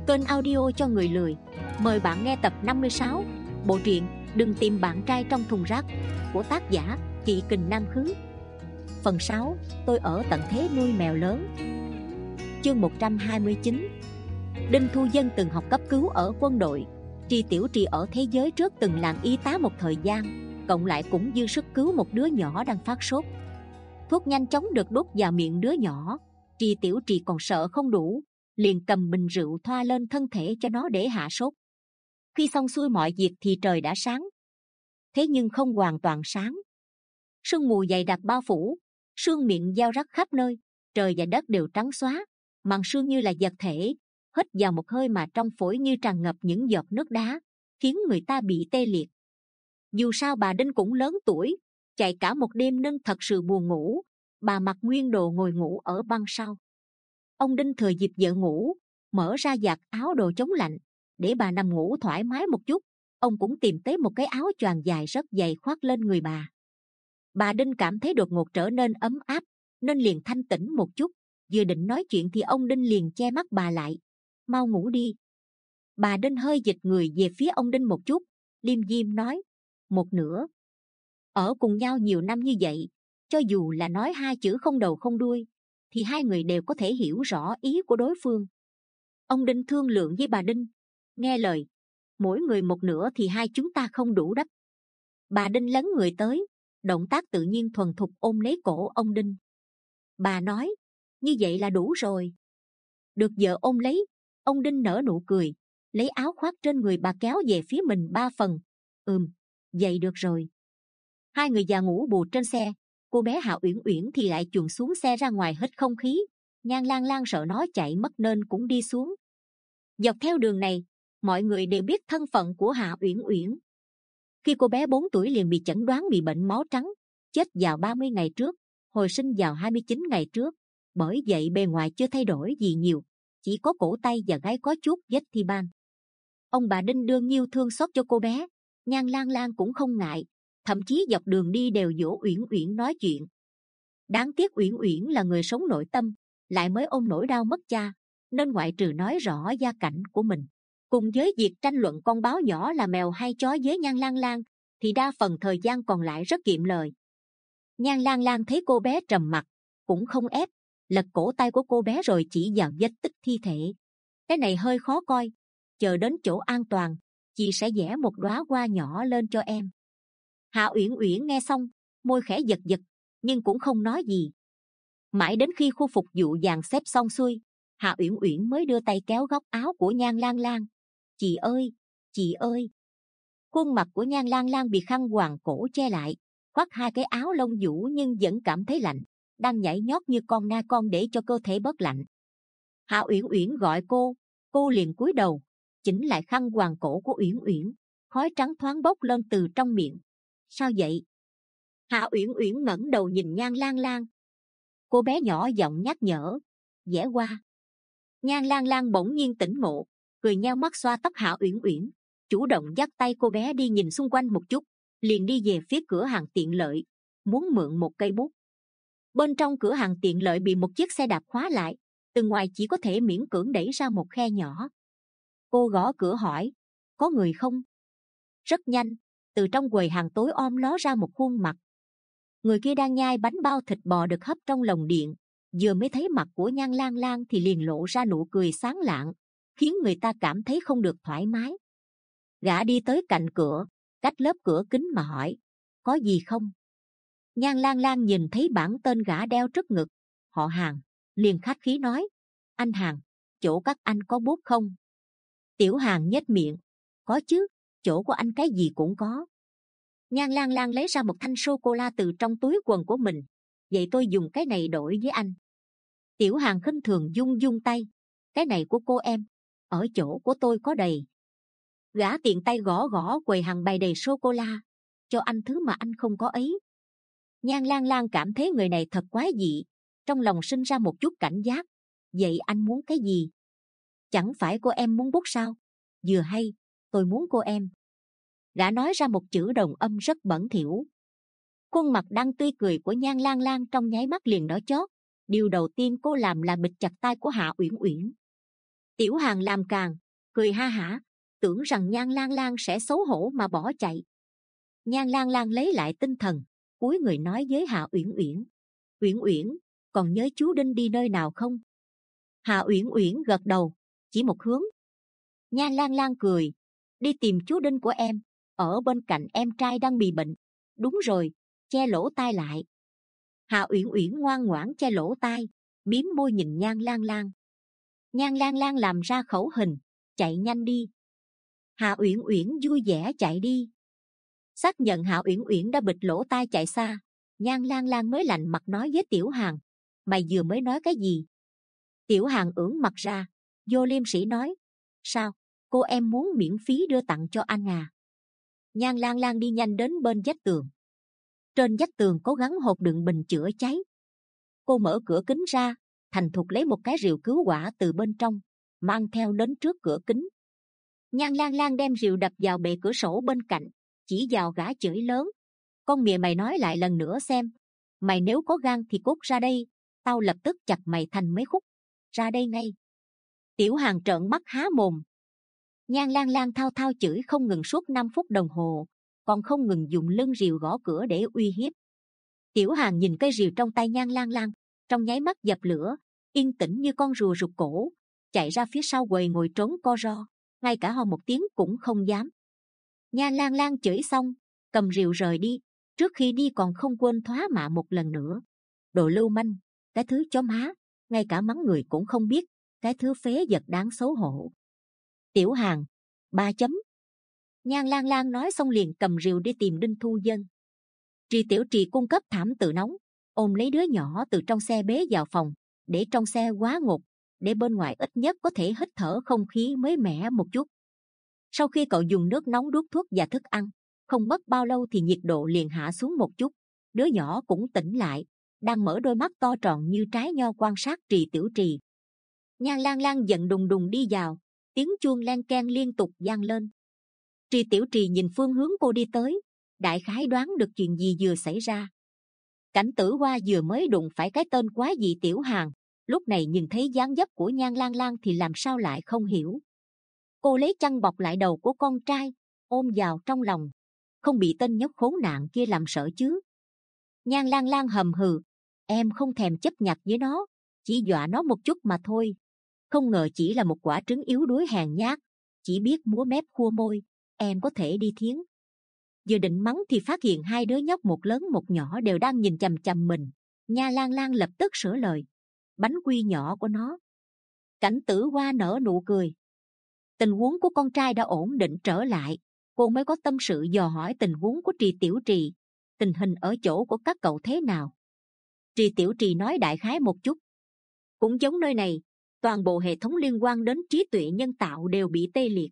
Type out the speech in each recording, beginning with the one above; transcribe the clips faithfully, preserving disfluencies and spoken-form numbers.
Kênh audio cho người lười. Mời bạn nghe tập năm mươi sáu, bộ truyện Đừng tìm bạn trai trong thùng rác của tác giả Chị Kình Nam Khứ. Phần sáu, tôi ở tận thế nuôi mèo lớn. Chương một trăm hai mươi chín. Đinh Thu Dân từng học cấp cứu ở quân đội. Tri Tiểu Trì ở thế giới trước từng làm y tá một thời gian, cộng lại cũng dư sức cứu một đứa nhỏ đang phát sốt. Thuốc nhanh chóng được đút vào miệng đứa nhỏ. Tri Tiểu Trì còn sợ không đủ, liền cầm bình rượu thoa lên thân thể cho nó để hạ sốt. Khi xong xuôi mọi việc thì trời đã sáng. Thế nhưng không hoàn toàn sáng. Sương mù dày đặc bao phủ, sương miệng gieo rắc khắp nơi, trời và đất đều trắng xóa, màn sương như là vật thể. Hít vào một hơi mà trong phổi như tràn ngập những giọt nước đá, khiến người ta bị tê liệt. Dù sao bà Đinh cũng lớn tuổi, chạy cả một đêm nên thật sự buồn ngủ. Bà mặc nguyên đồ ngồi ngủ ở băng sau. Ông Đinh thừa dịp vợ ngủ, mở ra giặt áo đồ chống lạnh để bà nằm ngủ thoải mái một chút. Ông cũng tìm tới một cái áo choàng dài rất dày khoác lên người bà. Bà Đinh cảm thấy đột ngột trở nên ấm áp, nên liền thanh tĩnh một chút. Vừa định nói chuyện thì ông Đinh liền che mắt bà lại. Mau ngủ đi. Bà Đinh hơi dịch người về phía ông Đinh một chút, liêm diêm nói: Một nửa. Ở cùng nhau nhiều năm như vậy, cho dù là nói hai chữ không đầu không đuôi, thì hai người đều có thể hiểu rõ ý của đối phương. Ông Đinh thương lượng với bà Đinh: Nghe lời, mỗi người một nửa thì hai chúng ta không đủ đắp. Bà Đinh lấn người tới, động tác tự nhiên thuần thục ôm lấy cổ ông Đinh. Bà nói: Như vậy là đủ rồi. Được vợ ôm lấy, ông Đinh nở nụ cười, lấy áo khoác trên người bà kéo về phía mình ba phần. Ừm, vậy được rồi. Hai người già ngủ bù trên xe. Cô bé Hạ Uyển Uyển thì lại chuồn xuống xe ra ngoài hít không khí. Nhan Lang Lang sợ nó chạy mất nên cũng đi xuống. Dọc theo đường này, mọi người đều biết thân phận của Hạ Uyển Uyển. Khi cô bé bốn tuổi liền bị chẩn đoán bị bệnh máu trắng, chết vào ba mươi ngày trước, hồi sinh vào hai mươi chín ngày trước. Bởi vậy bề ngoài chưa thay đổi gì nhiều, chỉ có cổ tay và gáy có chút vết thi ban. Ông bà Đinh đương nhiêu thương xót cho cô bé, Nhan Lang Lang cũng không ngại, thậm chí dọc đường đi đều dỗ Uyển Uyển nói chuyện. Đáng tiếc Uyển Uyển là người sống nội tâm, lại mới ôm nỗi đau mất cha, nên ngoại trừ nói rõ gia cảnh của mình, cùng với việc tranh luận con báo nhỏ là mèo hay chó với Nhan Lang Lang, thì đa phần thời gian còn lại rất kiệm lời. Nhan Lang Lang thấy cô bé trầm mặc, cũng không ép, lật cổ tay của cô bé rồi chỉ vào vết tích thi thể. Cái này hơi khó coi, chờ đến chỗ an toàn, chị sẽ vẽ một đóa hoa nhỏ lên cho em. Hạ Uyển Uyển nghe xong, môi khẽ giật giật, nhưng cũng không nói gì. Mãi đến khi khu phục vụ dàn xếp xong xuôi, Hạ Uyển Uyển mới đưa tay kéo góc áo của Nhan Lang Lang. Chị ơi, chị ơi. Khuôn mặt của Nhan Lang Lang bị khăn quàng cổ che lại, khoác hai cái áo lông vũ nhưng vẫn cảm thấy lạnh, đang nhảy nhót như con na con để cho cơ thể bớt lạnh. Hạ Uyển Uyển gọi cô, cô liền cúi đầu, chỉnh lại khăn quàng cổ của Uyển Uyển. Khói trắng thoáng bốc lên từ trong miệng. Sao vậy? Hạ Uyển Uyển ngẩng đầu nhìn Nhan Lang Lang. Cô bé nhỏ giọng nhắc nhở: Vẽ hoa. Nhan Lang Lang bỗng nhiên tỉnh ngộ, cười nheo mắt xoa tóc Hạ Uyển Uyển, chủ động dắt tay cô bé đi nhìn xung quanh một chút, liền đi về phía cửa hàng tiện lợi, muốn mượn một cây bút. Bên trong cửa hàng tiện lợi bị một chiếc xe đạp khóa lại, từ ngoài chỉ có thể miễn cưỡng đẩy ra một khe nhỏ. Cô gõ cửa hỏi: Có người không? Rất nhanh, từ trong quầy hàng tối om ló ra một khuôn mặt. Người kia đang nhai bánh bao thịt bò được hấp trong lồng điện, vừa mới thấy mặt của Nhan Lang Lang thì liền lộ ra nụ cười sáng lạng, khiến người ta cảm thấy không được thoải mái. Gã đi tới cạnh cửa, cách lớp cửa kính mà hỏi: Có gì không? Nhan Lang Lang nhìn thấy bảng tên gã đeo trước ngực, họ Hàng, liền khách khí nói: Anh Hàng, chỗ các anh có bút không? Tiểu Hàng nhếch miệng: Có chứ, chỗ của anh cái gì cũng có. Nhan Lang Lang lấy ra một thanh sô cô la từ trong túi quần của mình. Vậy tôi dùng cái này đổi với anh. Tiểu Hàng khinh thường dung dung tay: Cái này của cô em, ở chỗ của tôi có đầy. Gã tiện tay gõ gõ quầy hàng bày đầy sô cô la: Cho anh thứ mà anh không có ấy. Nhan Lang Lang cảm thấy người này thật quái dị, trong lòng sinh ra một chút cảnh giác. Vậy anh muốn cái gì? Chẳng phải cô em muốn bút sao? Vừa hay, tôi muốn cô em. Gã nói ra một chữ đồng âm rất bẩn thỉu. Khuôn mặt đang tươi cười của Nhan Lang Lang trong nháy mắt liền đỏ chót. Điều đầu tiên cô làm là bịt chặt tay của Hạ Uyển Uyển. Tiểu Hàn làm càng, cười ha hả, tưởng rằng Nhan Lang Lang sẽ xấu hổ mà bỏ chạy. Nhan Lang Lang lấy lại tinh thần, cúi người nói với Hạ Uyển Uyển: Uyển Uyển, còn nhớ chú Đinh đi nơi nào không? Hạ Uyển Uyển gật đầu, chỉ một hướng. Nhan Lang Lang cười: đi tìm chú Đinh của em, ở bên cạnh em trai đang bị bệnh. Đúng rồi, che lỗ tai lại. Hạ Uyển Uyển ngoan ngoãn che lỗ tai, mím môi nhìn Nhan Lang Lang. Nhan Lang Lang làm ra khẩu hình: chạy nhanh đi. Hạ Uyển Uyển vui vẻ chạy đi. Xác nhận Hạ Uyển Uyển đã bịt lỗ tai chạy xa, Nhan Lang Lang mới lạnh mặt nói với Tiểu Hàn: mày vừa mới nói cái gì? Tiểu Hàn ưỡn mặt ra, vô liêm sỉ nói: sao, cô em muốn miễn phí đưa tặng cho anh à? Nhan Lang Lang đi nhanh đến bên vách tường. Trên vách tường có gắn hộp đựng bình chữa cháy. Cô mở cửa kính ra, thành thục lấy một cái rìu cứu hỏa từ bên trong, mang theo đến trước cửa kính. Nhan Lang Lang đem rìu đập vào bệ cửa sổ bên cạnh, chỉ vào gã chửi lớn: con mẹ mày nói lại lần nữa xem, mày nếu có gan thì cút ra đây, tao lập tức chặt mày thành mấy khúc, ra đây ngay. Tiểu Hàn trợn mắt há mồm. Nhan Lang Lang thao thao chửi không ngừng suốt năm phút đồng hồ, còn không ngừng dùng lưng rìu gõ cửa để uy hiếp. Tiểu Hàn nhìn cây rìu trong tay Nhan Lang Lang, trong nháy mắt dập lửa, yên tĩnh như con rùa rụt cổ, chạy ra phía sau quầy ngồi trốn co ro, ngay cả ho một tiếng cũng không dám. Nhan Lang Lang chửi xong, cầm rìu rời đi, trước khi đi còn không quên thoá mạ một lần nữa: đồ lưu manh, cái thứ chó má, ngay cả mắng người cũng không biết, cái thứ phế vật đáng xấu hổ. Tiểu Hàn, ba chấm. Nhan Lang Lang nói xong liền cầm rìu đi tìm Đinh Thu Dân. Trì Tiểu Trì cung cấp thảm tự nóng, ôm lấy đứa nhỏ từ trong xe bế vào phòng, để trong xe quá ngột, để bên ngoài ít nhất có thể hít thở không khí mới mẻ một chút. Sau khi cậu dùng nước nóng đút thuốc và thức ăn, không mất bao lâu thì nhiệt độ liền hạ xuống một chút. Đứa nhỏ cũng tỉnh lại, đang mở đôi mắt to tròn như trái nho quan sát Trì Tiểu Trì. Nhan Lang Lang giận đùng đùng đi vào, tiếng chuông len keng liên tục vang lên. Trì Tiểu Trì nhìn phương hướng cô đi tới, đại khái đoán được chuyện gì vừa xảy ra. Cảnh Tử Hoa vừa mới đụng phải cái tên quá dị Tiểu Hàn, lúc này nhìn thấy dáng dấp của Nhan Lang Lang thì làm sao lại không hiểu. Cô lấy chăn bọc lại đầu của con trai, ôm vào trong lòng, không bị tên nhóc khốn nạn kia làm sợ chứ? Nhan Lang Lang hầm hừ: em không thèm chấp nhặt với nó, chỉ dọa nó một chút mà thôi. Không ngờ chỉ là một quả trứng yếu đuối hèn nhát, chỉ biết múa mép khua môi, em có thể đi thiến. Vừa định mắng thì phát hiện hai đứa nhóc một lớn một nhỏ đều đang nhìn chằm chằm mình. Nhan Lang Lang lập tức sửa lời: bánh quy nhỏ của nó. Cảnh Tử Hoa nở nụ cười. Tình huống của con trai đã ổn định trở lại, cô mới có tâm sự dò hỏi tình huống của Trì Tiểu Trì. Tình hình ở chỗ của các cậu thế nào? Trì Tiểu Trì nói đại khái một chút. Cũng giống nơi này, toàn bộ hệ thống liên quan đến trí tuệ nhân tạo đều bị tê liệt.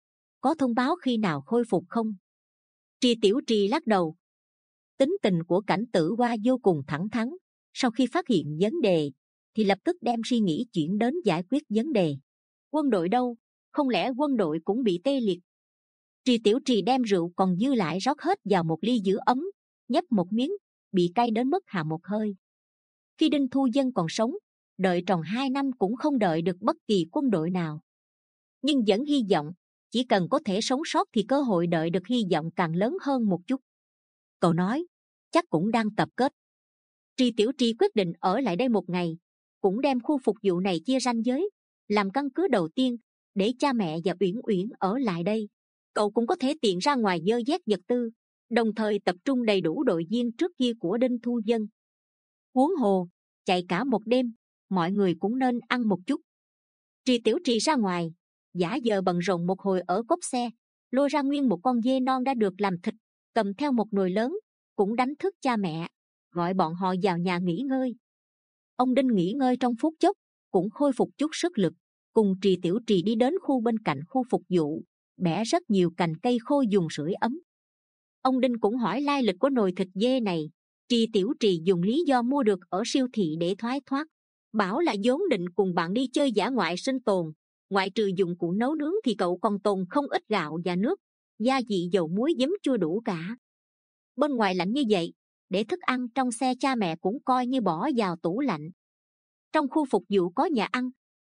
Có thông báo khi nào khôi phục không? Trì Tiểu Trì lắc đầu. Tính tình của Cảnh Tử Hoa vô cùng thẳng thắn, sau khi phát hiện vấn đề thì lập tức đem suy nghĩ chuyển đến giải quyết vấn đề. Quân đội đâu? Không lẽ quân đội cũng bị tê liệt? Trì Tiểu Trì đem rượu còn dư lại rót hết vào một ly giữ ấm, nhấp một miếng, bị cay đến mức hạ một hơi. Khi Đinh Thu Dân còn sống, đợi tròn hai năm cũng không đợi được bất kỳ quân đội nào. Nhưng vẫn hy vọng, chỉ cần có thể sống sót thì cơ hội đợi được hy vọng càng lớn hơn một chút. Cậu nói, chắc cũng đang tập kết. Trì Tiểu Trì quyết định ở lại đây một ngày, cũng đem khu phục vụ này chia ranh giới, làm căn cứ đầu tiên, để cha mẹ và Uyển Uyển ở lại đây. Cậu cũng có thể tiện ra ngoài dơ dét vật tư, đồng thời tập trung đầy đủ đội viên trước kia của Đinh Thu Dân. Huống hồ, chạy cả một đêm, mọi người cũng nên ăn một chút. Trì Tiểu Trì ra ngoài, giả giờ bận rộn một hồi ở cốp xe, lôi ra nguyên một con dê non đã được làm thịt, cầm theo một nồi lớn, cũng đánh thức cha mẹ, gọi bọn họ vào nhà nghỉ ngơi. Ông Đinh nghỉ ngơi trong phút chốc, cũng khôi phục chút sức lực, cùng Trì Tiểu Trì đi đến khu bên cạnh khu phục vụ, bẻ rất nhiều cành cây khô dùng sưởi ấm. Ông Đinh cũng hỏi lai lịch của nồi thịt dê này. Trì Tiểu Trì dùng lý do mua được ở siêu thị để thoái thoát, bảo là vốn định cùng bạn đi chơi dã ngoại sinh tồn, ngoại trừ dụng cụ nấu nướng thì cậu còn tồn không ít gạo và nước, gia vị dầu muối giấm chua đủ cả. Bên ngoài lạnh như vậy, để thức ăn trong xe cha mẹ cũng coi như bỏ vào tủ lạnh. Trong khu phục vụ có nhà ăn,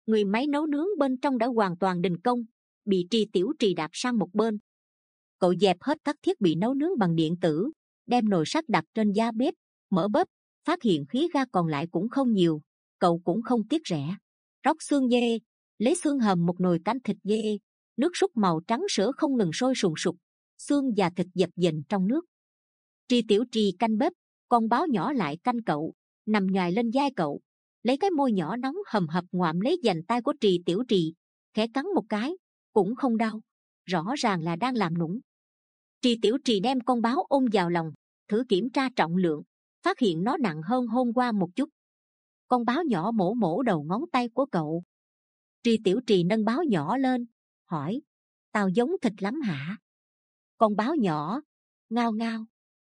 Người máy nấu nướng bên trong đã hoàn toàn đình công, bị Trì Tiểu Trì đạp sang một bên. Cậu dẹp hết các thiết bị nấu nướng bằng điện tử, đem nồi sắt đặt trên giá bếp, mở bếp, phát hiện khí ga còn lại cũng không nhiều. Cậu cũng không tiếc rẻ, róc xương dê, lấy xương hầm một nồi canh thịt dê, nước súp màu trắng sữa không ngừng sôi sùng sục, xương và thịt dập dềnh trong nước. Trì Tiểu Trì canh bếp, con báo nhỏ lại canh cậu, nằm nhoài lên vai cậu, lấy cái môi nhỏ nóng hầm hập ngoạm lấy vành tay của Trì Tiểu Trì, khẽ cắn một cái, cũng không đau, rõ ràng là đang làm nũng. Trì Tiểu Trì đem con báo ôm vào lòng, thử kiểm tra trọng lượng, phát hiện nó nặng hơn hôm qua một chút. Con báo nhỏ mổ mổ đầu ngón tay của cậu. Trì Tiểu Trì nâng báo nhỏ lên, hỏi: Tao giống thịt lắm hả? Con báo nhỏ ngao ngao.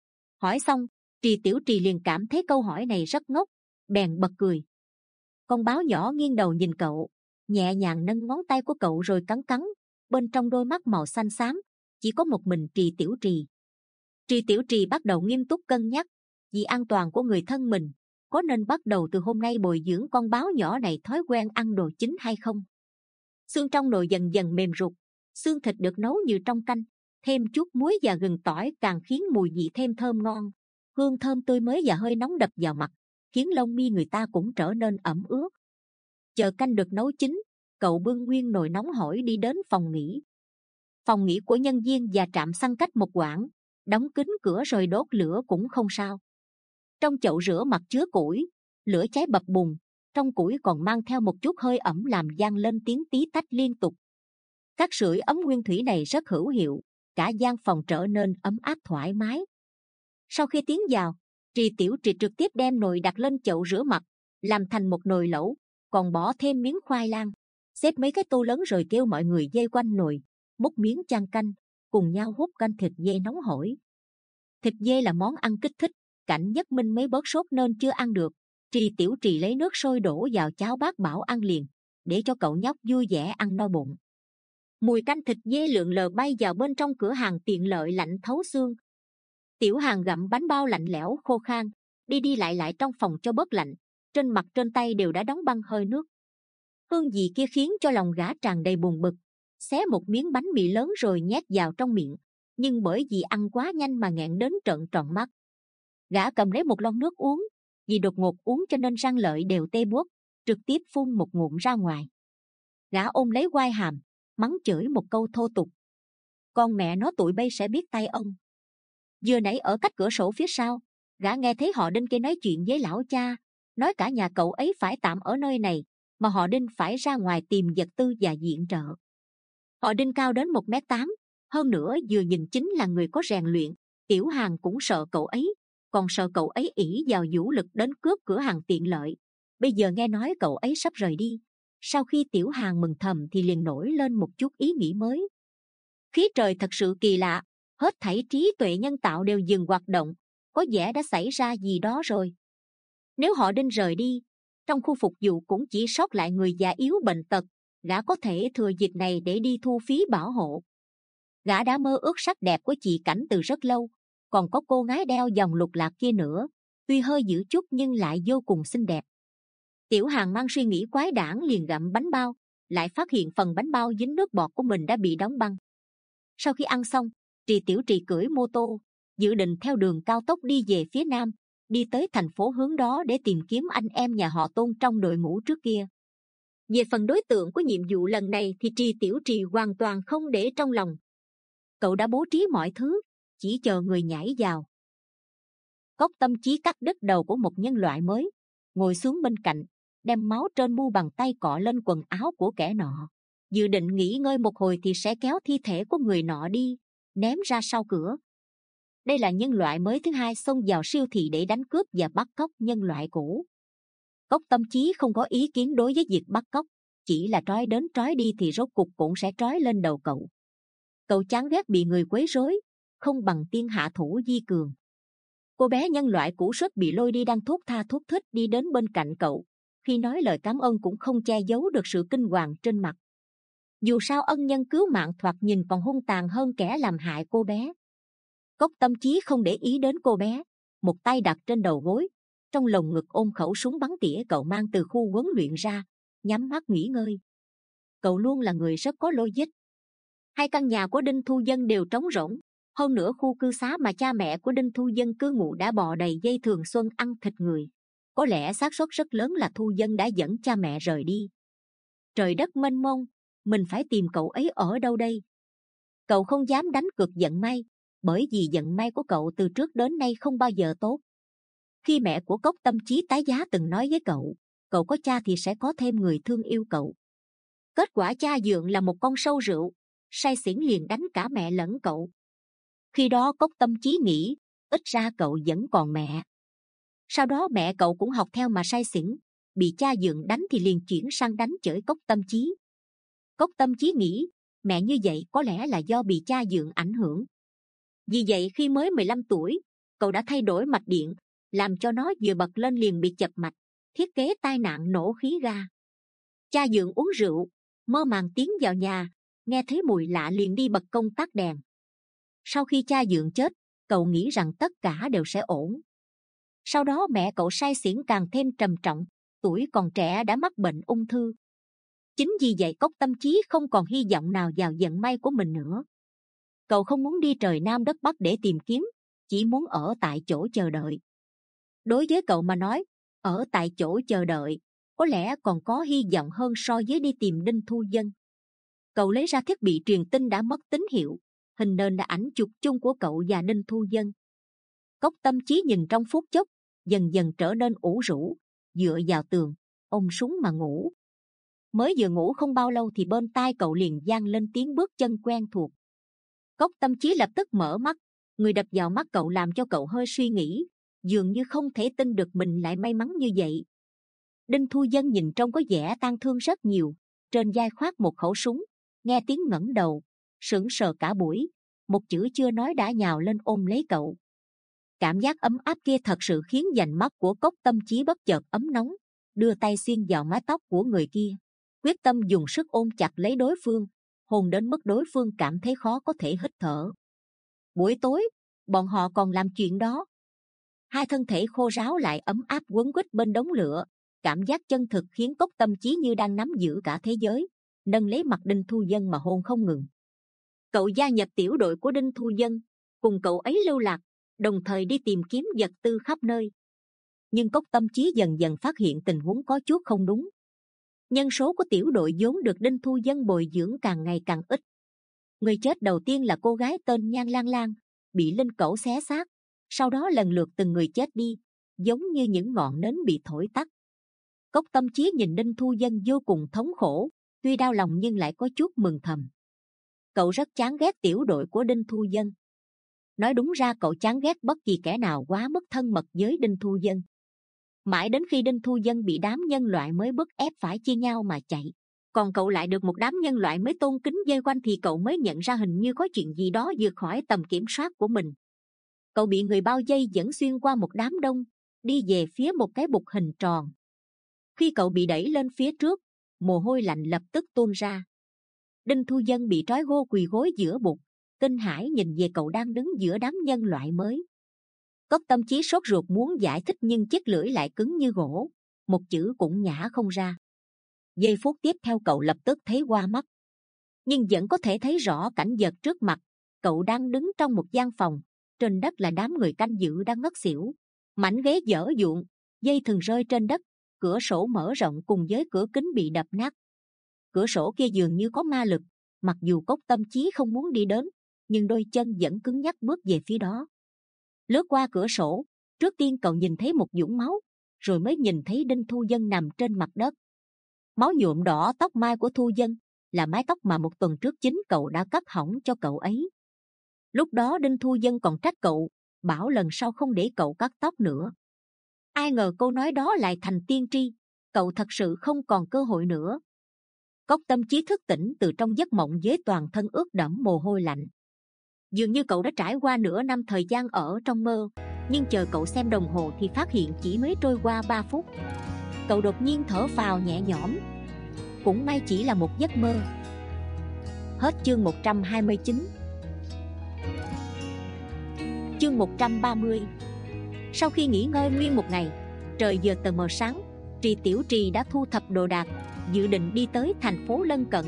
Hỏi xong, Trì Tiểu Trì liền cảm thấy câu hỏi này rất ngốc, bèn bật cười. Con báo nhỏ nghiêng đầu nhìn cậu, nhẹ nhàng nâng ngón tay của cậu rồi cắn cắn, bên trong đôi mắt màu xanh xám chỉ có một mình Trì Tiểu Trì. Trì Tiểu Trì bắt đầu nghiêm túc cân nhắc, vì an toàn của người thân mình, có nên bắt đầu từ hôm nay bồi dưỡng con báo nhỏ này thói quen ăn đồ chín hay không. Xương trong nồi dần dần mềm ruột, xương thịt được nấu như trong canh, thêm chút muối và gừng tỏi càng khiến mùi vị thêm thơm ngon. Hương thơm tươi mới và hơi nóng đập vào mặt, khiến lông mi người ta cũng trở nên ẩm ướt. Chờ canh được nấu chín, cậu bưng nguyên nồi nóng hổi đi đến phòng nghỉ. Phòng nghỉ của nhân viên và trạm xăng cách một quãng, đóng kín cửa rồi đốt lửa cũng không sao. Trong chậu rửa mặt chứa củi, lửa cháy bập bùng, trong củi còn mang theo một chút hơi ẩm làm vang lên tiếng tí tách liên tục. Các sưởi ấm nguyên thủy này rất hữu hiệu, cả gian phòng trở nên ấm áp thoải mái. Sau khi tiến vào, Trì Tiểu Trì trực tiếp đem nồi đặt lên chậu rửa mặt, làm thành một nồi lẩu, còn bỏ thêm miếng khoai lang, xếp mấy cái tô lớn rồi kêu mọi người vây quanh nồi, múc miếng chan canh, cùng nhau hút canh thịt dê nóng hổi. Thịt dê là món ăn kích thích, Cảnh Nhất Minh mấy bớt sốt nên chưa ăn được. Trì Tiểu Trì lấy nước sôi đổ vào cháo bát bảo ăn liền, để cho cậu nhóc vui vẻ ăn no bụng. Mùi canh thịt dê lượn lờ bay vào bên trong cửa hàng tiện lợi lạnh thấu xương. Tiểu Hàn gặm bánh bao lạnh lẽo khô khan, đi đi lại lại trong phòng cho bớt lạnh, trên mặt trên tay đều đã đóng băng hơi nước. Hương vị kia khiến cho lòng gã tràn đầy buồn bực, xé một miếng bánh mì lớn rồi nhét vào trong miệng, nhưng bởi vì ăn quá nhanh mà nghẹn đến trợn tròn mắt. Gã cầm lấy một lon nước uống, vì đột ngột uống cho nên răng lợi đều tê buốt, trực tiếp phun một ngụm ra ngoài. Gã ôm lấy quai hàm, mắng chửi một câu thô tục. Con mẹ nó tụi bay sẽ biết tay ông. Vừa nãy ở cách cửa sổ phía sau, gã nghe thấy họ Đinh kia nói chuyện với lão cha, nói cả nhà cậu ấy phải tạm ở nơi này, mà họ Đinh phải ra ngoài tìm vật tư và viện trợ. Họ Đinh cao đến một mét tám, hơn nữa vừa nhìn chính là người có rèn luyện. Tiểu Hàn cũng sợ cậu ấy, còn sợ cậu ấy ỷ vào vũ lực đến cướp cửa hàng tiện lợi. Bây giờ nghe nói cậu ấy sắp rời đi, sau khi Tiểu Hàn mừng thầm thì liền nổi lên một chút ý nghĩ mới. Khí trời thật sự kỳ lạ, hết thảy trí tuệ nhân tạo đều dừng hoạt động, có vẻ đã xảy ra gì đó rồi. Nếu họ Đinh rời đi, trong khu phục vụ cũng chỉ sót lại người già yếu bệnh tật, gã có thể thừa dịp này để đi thu phí bảo hộ. Gã đã mơ ước sắc đẹp của chị Cảnh từ rất lâu, còn có cô gái đeo vòng lục lạc kia nữa, tuy hơi dữ chút nhưng lại vô cùng xinh đẹp. Tiểu Hàn mang suy nghĩ quái đản liền gặm bánh bao, lại phát hiện phần bánh bao dính nước bọt của mình đã bị đóng băng. Sau khi ăn xong, Trì Tiểu Trì cưỡi mô tô, dự định theo đường cao tốc đi về phía nam, đi tới thành phố hướng đó để tìm kiếm anh em nhà họ Tôn trong đội ngũ trước kia. Về phần đối tượng của nhiệm vụ lần này thì Trì Tiểu Trì hoàn toàn không để trong lòng. Cậu đã bố trí mọi thứ, chỉ chờ người nhảy vào. Cốc Tâm Chí cắt đứt đầu của một nhân loại mới, ngồi xuống bên cạnh, đem máu trên mu bàn tay cọ lên quần áo của kẻ nọ, dự định nghỉ ngơi một hồi thì sẽ kéo thi thể của người nọ đi, ném ra sau cửa. Đây là nhân loại mới thứ hai xông vào siêu thị để đánh cướp và bắt cóc nhân loại cũ. Cốc Tâm Chí không có ý kiến đối với việc bắt cóc, chỉ là trói đến trói đi thì rốt cục cũng sẽ trói lên đầu cậu. Cậu chán ghét bị người quấy rối, không bằng tiên hạ thủ vi cường. Cô bé nhân loại cũ suốt bị lôi đi đang thốt tha thốt thích đi đến bên cạnh cậu, khi nói lời cảm ơn cũng không che giấu được sự kinh hoàng trên mặt. Dù sao ân nhân cứu mạng thoạt nhìn còn hung tàn hơn kẻ làm hại cô bé. Cốc Tâm Chí không để ý đến cô bé, một tay đặt trên đầu gối, trong lồng ngực ôm khẩu súng bắn tỉa cậu mang từ khu huấn luyện ra, nhắm mắt nghỉ ngơi. Cậu luôn là người rất có logic. Hai căn nhà của Đinh Thu Dân đều trống rỗng. Hơn nữa khu cư xá mà cha mẹ của Đinh Thu Dân cư ngụ đã bò đầy dây thường xuân ăn thịt người. Có lẽ xác suất rất lớn là Thu Dân đã dẫn cha mẹ rời đi. Trời đất mênh mông, mình phải tìm cậu ấy ở đâu đây? Cậu không dám đánh cược vận may, bởi vì vận may của cậu từ trước đến nay không bao giờ tốt. Khi mẹ của Cốc Tâm Chí tái giá từng nói với cậu, cậu có cha thì sẽ có thêm người thương yêu cậu. Kết quả cha dượng là một con sâu rượu, say xỉn liền đánh cả mẹ lẫn cậu. Khi đó Cốc Tâm Chí nghĩ, ít ra cậu vẫn còn mẹ. Sau đó mẹ cậu cũng học theo mà say xỉn, bị cha dượng đánh thì liền chuyển sang đánh chửi Cốc Tâm Chí. Cốc Tâm Chí nghĩ, mẹ như vậy có lẽ là do bị cha dượng ảnh hưởng. Vì vậy khi mới mười lăm tuổi, cậu đã thay đổi mạch điện, làm cho nó vừa bật lên liền bị chập mạch, thiết kế tai nạn nổ khí ga. Cha dượng uống rượu, mơ màng tiến vào nhà, nghe thấy mùi lạ liền đi bật công tắc đèn. Sau khi cha dượng chết, cậu nghĩ rằng tất cả đều sẽ ổn. Sau đó mẹ cậu say xỉn càng thêm trầm trọng, tuổi còn trẻ đã mắc bệnh ung thư. Chính vì vậy Cốc Tâm Chí không còn hy vọng nào vào vận may của mình nữa. Cậu không muốn đi trời Nam đất Bắc để tìm kiếm, chỉ muốn ở tại chỗ chờ đợi. Đối với cậu mà nói, ở tại chỗ chờ đợi có lẽ còn có hy vọng hơn so với đi tìm Đinh Thu Dân. Cậu lấy ra thiết bị truyền tin đã mất tín hiệu, hình nền là ảnh chụp chung của cậu và Đinh Thu Dân. Cốc Tâm Chí nhìn trong phút chốc, dần dần trở nên ủ rũ, dựa vào tường, ôm súng mà ngủ. Mới vừa ngủ không bao lâu thì bên tai cậu liền vang lên tiếng bước chân quen thuộc. Cốc Tâm Chí lập tức mở mắt, người đập vào mắt cậu làm cho cậu hơi suy nghĩ, dường như không thể tin được mình lại may mắn như vậy. Đinh Thu Dân nhìn trông có vẻ tang thương rất nhiều, trên vai khoác một khẩu súng, nghe tiếng ngẩng đầu, sững sờ cả buổi, một chữ chưa nói đã nhào lên ôm lấy cậu. Cảm giác ấm áp kia thật sự khiến vành mắt của Cốc Tâm Chí bất chợt ấm nóng, đưa tay xuyên vào mái tóc của người kia, quyết tâm dùng sức ôm chặt lấy đối phương, hôn đến mức đối phương cảm thấy khó có thể hít thở. Buổi tối, bọn họ còn làm chuyện đó. Hai thân thể khô ráo lại ấm áp quấn quýt bên đống lửa, cảm giác chân thực khiến Cốc Tâm Chí như đang nắm giữ cả thế giới, nâng lấy mặt Đinh Thu Dân mà hôn không ngừng. Cậu gia nhập tiểu đội của Đinh Thu Dân, cùng cậu ấy lưu lạc, đồng thời đi tìm kiếm vật tư khắp nơi. Nhưng Cốc Tâm Chí dần dần phát hiện tình huống có chút không đúng. Nhân số của tiểu đội vốn được Đinh Thu Dân bồi dưỡng càng ngày càng ít. Người chết đầu tiên là cô gái tên Nhan Lan Lan, bị linh cẩu xé xác, sau đó lần lượt từng người chết đi, giống như những ngọn nến bị thổi tắt. Cốc Tâm Chí nhìn Đinh Thu Dân vô cùng thống khổ, tuy đau lòng nhưng lại có chút mừng thầm. Cậu rất chán ghét tiểu đội của Đinh Thu Dân. Nói đúng ra cậu chán ghét bất kỳ kẻ nào quá mức thân mật với Đinh Thu Dân. Mãi đến khi Đinh Thu Dân bị đám nhân loại mới bức ép phải chia nhau mà chạy, còn cậu lại được một đám nhân loại mới tôn kính vây quanh thì cậu mới nhận ra hình như có chuyện gì đó vượt khỏi tầm kiểm soát của mình. Cậu bị người bao vây dẫn xuyên qua một đám đông, đi về phía một cái bục hình tròn. Khi cậu bị đẩy lên phía trước, mồ hôi lạnh lập tức tuôn ra. Đinh Thu Dân bị trói gô quỳ gối giữa bục, kinh hãi nhìn về cậu đang đứng giữa đám nhân loại mới. Cốc Tâm Chí sốt ruột muốn giải thích nhưng chiếc lưỡi lại cứng như gỗ, một chữ cũng nhả không ra. Giây phút tiếp theo cậu lập tức thấy qua mắt, nhưng vẫn có thể thấy rõ cảnh vật trước mặt. Cậu đang đứng trong một gian phòng, trên đất là đám người canh giữ đang ngất xỉu, mảnh ghế dở dụng, dây thừng rơi trên đất, cửa sổ mở rộng cùng với cửa kính bị đập nát. Cửa sổ kia dường như có ma lực, mặc dù Cốc Tâm Chí không muốn đi đến, nhưng đôi chân vẫn cứng nhắc bước về phía đó. Lướt qua cửa sổ, trước tiên cậu nhìn thấy một vũng máu, rồi mới nhìn thấy Đinh Thu Dân nằm trên mặt đất. Máu nhuộm đỏ tóc mai của Thu Dân, là mái tóc mà một tuần trước chính cậu đã cắt hỏng cho cậu ấy. Lúc đó Đinh Thu Dân còn trách cậu, bảo lần sau không để cậu cắt tóc nữa. Ai ngờ câu nói đó lại thành tiên tri, cậu thật sự không còn cơ hội nữa. Cốc Tâm Chí thức tỉnh từ trong giấc mộng với toàn thân ướt đẫm mồ hôi lạnh. Dường như cậu đã trải qua nửa năm thời gian ở trong mơ, nhưng chờ cậu xem đồng hồ thì phát hiện chỉ mới trôi qua ba phút. Cậu đột nhiên thở phào nhẹ nhõm, cũng may chỉ là một giấc mơ. Hết chương một trăm hai mươi chín. Chương một trăm ba mươi. Sau khi nghỉ ngơi nguyên một ngày, trời vừa tờ mờ sáng, Trì Tiểu Trì đã thu thập đồ đạc, dự định đi tới thành phố lân cận.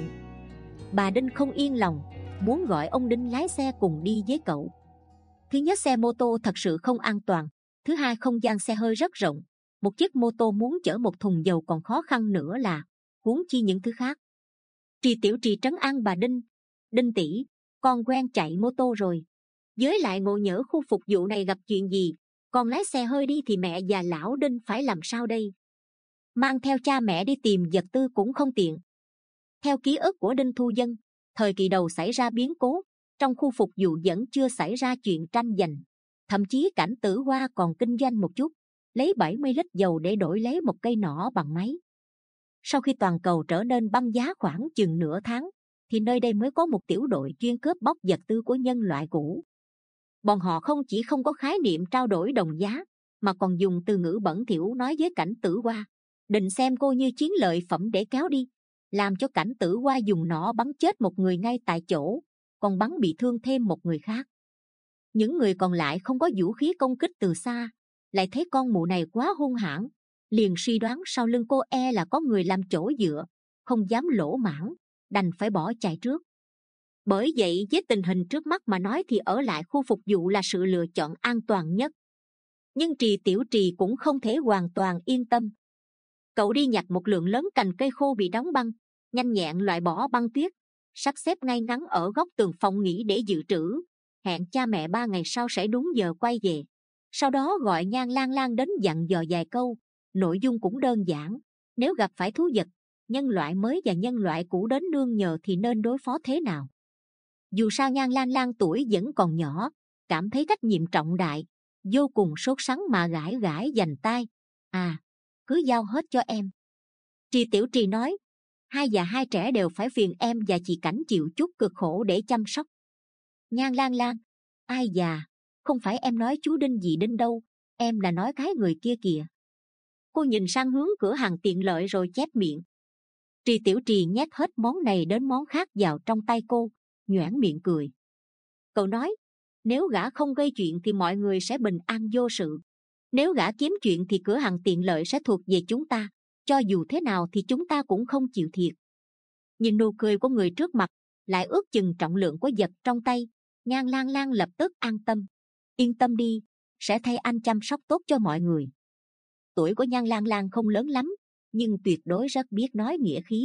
Bà Đinh không yên lòng, muốn gọi ông Đinh lái xe cùng đi với cậu. Thứ nhất, xe mô tô thật sự không an toàn. Thứ hai, không gian xe hơi rất rộng. Một chiếc mô tô muốn chở một thùng dầu còn khó khăn nữa là, huống chi những thứ khác. Trì Tiểu Trì trấn an bà Đinh. Đinh tỷ, con quen chạy mô tô rồi. Với lại ngộ nhỡ khu phục vụ này gặp chuyện gì, con lái xe hơi đi thì mẹ và lão Đinh phải làm sao đây? Mang theo cha mẹ đi tìm vật tư cũng không tiện. Theo ký ức của Đinh Thu Dân, thời kỳ đầu xảy ra biến cố, trong khu phục vụ vẫn chưa xảy ra chuyện tranh giành. Thậm chí Cảnh Tử Hoa còn kinh doanh một chút, lấy bảy mươi lít dầu để đổi lấy một cây nỏ bằng máy. Sau khi toàn cầu trở nên băng giá khoảng chừng nửa tháng, thì nơi đây mới có một tiểu đội chuyên cướp bóc vật tư của nhân loại cũ. Bọn họ không chỉ không có khái niệm trao đổi đồng giá, mà còn dùng từ ngữ bẩn thỉu nói với Cảnh Tử Hoa, định xem cô như chiến lợi phẩm để kéo đi, làm cho Cảnh Tử Hoa dùng nỏ bắn chết một người ngay tại chỗ, còn bắn bị thương thêm một người khác. Những người còn lại không có vũ khí công kích từ xa, lại thấy con mụ này quá hung hãn, liền suy đoán sau lưng cô e là có người làm chỗ dựa, không dám lỗ mãng, đành phải bỏ chạy trước. Bởi vậy với tình hình trước mắt mà nói thì ở lại khu phục vụ là sự lựa chọn an toàn nhất. Nhưng Trì Tiểu Trì cũng không thể hoàn toàn yên tâm. Cậu đi nhặt một lượng lớn cành cây khô bị đóng băng, nhanh nhẹn loại bỏ băng tuyết, sắp xếp ngay ngắn ở góc tường phòng nghỉ để dự trữ, hẹn cha mẹ ba ngày sau sẽ đúng giờ quay về. Sau đó gọi Nhan Lang Lang đến dặn dò vài câu. Nội dung cũng đơn giản, nếu gặp phải thú vật, nhân loại mới và nhân loại cũ đến nương nhờ thì nên đối phó thế nào. Dù sao Nhan Lang Lang tuổi vẫn còn nhỏ, cảm thấy trách nhiệm trọng đại, vô cùng sốt sắng mà gãi gãi dành tai. À, cứ giao hết cho em. Trì Tiểu Trì nói, hai già hai trẻ đều phải phiền em và chị Cảnh chịu chút cực khổ để chăm sóc. Nhan Lang Lang, ai già, không phải em nói chú Đinh gì Đinh đâu, em là nói cái người kia kìa. Cô nhìn sang hướng cửa hàng tiện lợi rồi chép miệng. Trì Tiểu Trì nhét hết món này đến món khác vào trong tay cô, nhoẻn miệng cười. Cậu nói, nếu gã không gây chuyện thì mọi người sẽ bình an vô sự. Nếu gã kiếm chuyện thì cửa hàng tiện lợi sẽ thuộc về chúng ta. Cho dù thế nào thì chúng ta cũng không chịu thiệt. Nhìn nụ cười của người trước mặt, lại ước chừng trọng lượng của vật trong tay, Nhan Lang Lang lập tức an tâm. Yên tâm đi, sẽ thay anh chăm sóc tốt cho mọi người. Tuổi của Nhan Lang Lang không lớn lắm, nhưng tuyệt đối rất biết nói nghĩa khí.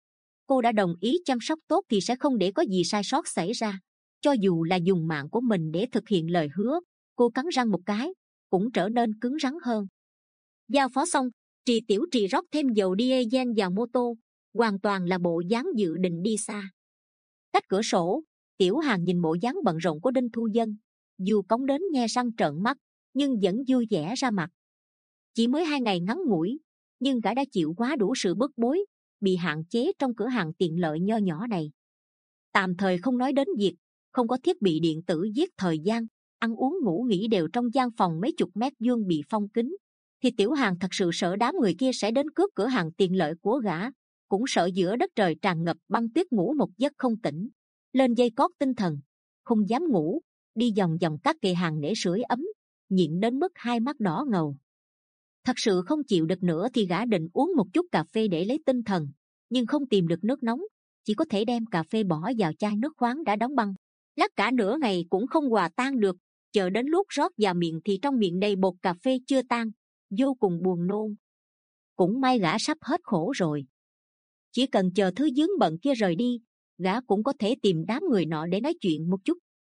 Cô đã đồng ý chăm sóc tốt thì sẽ không để có gì sai sót xảy ra. Cho dù là dùng mạng của mình để thực hiện lời hứa, cô cắn răng một cái, cũng trở nên cứng rắn hơn. Giao phó xong, Trì Tiểu Trì rót thêm dầu diesel vào mô tô, hoàn toàn là bộ dáng dự định đi xa. Cách cửa sổ, Tiểu Hàn nhìn bộ dáng bận rộn của Đinh Thu Dân, dù cống đến nghe răng trợn mắt, nhưng vẫn vui vẻ ra mặt. Chỉ mới hai ngày ngắn ngủi, nhưng gã đã chịu quá đủ sự bức bối, bị hạn chế trong cửa hàng tiện lợi nho nhỏ này. Tạm thời không nói đến việc không có thiết bị điện tử giết thời gian, ăn uống ngủ nghỉ đều trong gian phòng mấy chục mét vuông bị phong kín, thì Tiểu Hàn thật sự sợ đám người kia sẽ đến cướp cửa hàng tiện lợi của gã, cũng sợ giữa đất trời tràn ngập băng tuyết ngủ một giấc không tỉnh, lên dây cót tinh thần, không dám ngủ, đi vòng vòng các kệ hàng để sưởi ấm, nhịn đến mức hai mắt đỏ ngầu. Thật sự không chịu được nữa thì gã định uống một chút cà phê để lấy tinh thần, nhưng không tìm được nước nóng, chỉ có thể đem cà phê bỏ vào chai nước khoáng đã đóng băng. Lắc cả nửa ngày cũng không hòa tan được, chờ đến lúc rót vào miệng thì trong miệng đầy bột cà phê chưa tan, vô cùng buồn nôn. Cũng may gã sắp hết khổ rồi. Chỉ cần chờ thứ vướng bận kia rời đi, gã cũng có thể tìm đám người nọ để nói chuyện một chút.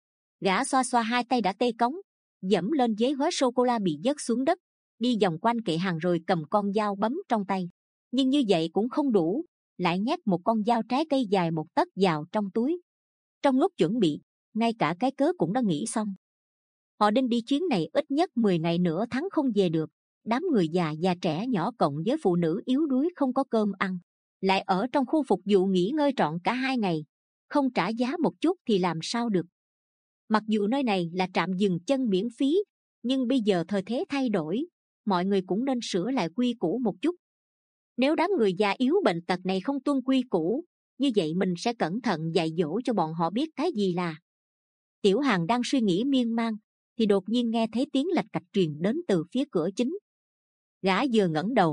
Gã xoa xoa hai tay đã tê cống, dẫm lên giấy gói sô cô la bị vứt xuống đất, đi vòng quanh kệ hàng rồi cầm con dao bấm trong tay. Nhưng như vậy cũng không đủ, lại nhét một con dao trái cây dài một tấc vào trong túi. Trong lúc chuẩn bị, ngay cả cái cớ cũng đã nghĩ xong. Họ định đi chuyến này ít nhất mười ngày nữa tháng không về được. Đám người già và trẻ nhỏ cộng với phụ nữ yếu đuối không có cơm ăn, lại ở trong khu phục vụ nghỉ ngơi trọn cả hai ngày, không trả giá một chút thì làm sao được. Mặc dù nơi này là trạm dừng chân miễn phí, nhưng bây giờ thời thế thay đổi, mọi người cũng nên sửa lại quy củ một chút. Nếu đám người già yếu bệnh tật này không tuân quy củ, như vậy mình sẽ cẩn thận dạy dỗ cho bọn họ biết cái gì là. Tiểu Hàn đang suy nghĩ miên man, thì đột nhiên nghe thấy tiếng lạch cạch truyền đến từ phía cửa chính. Gã vừa ngẩng đầu,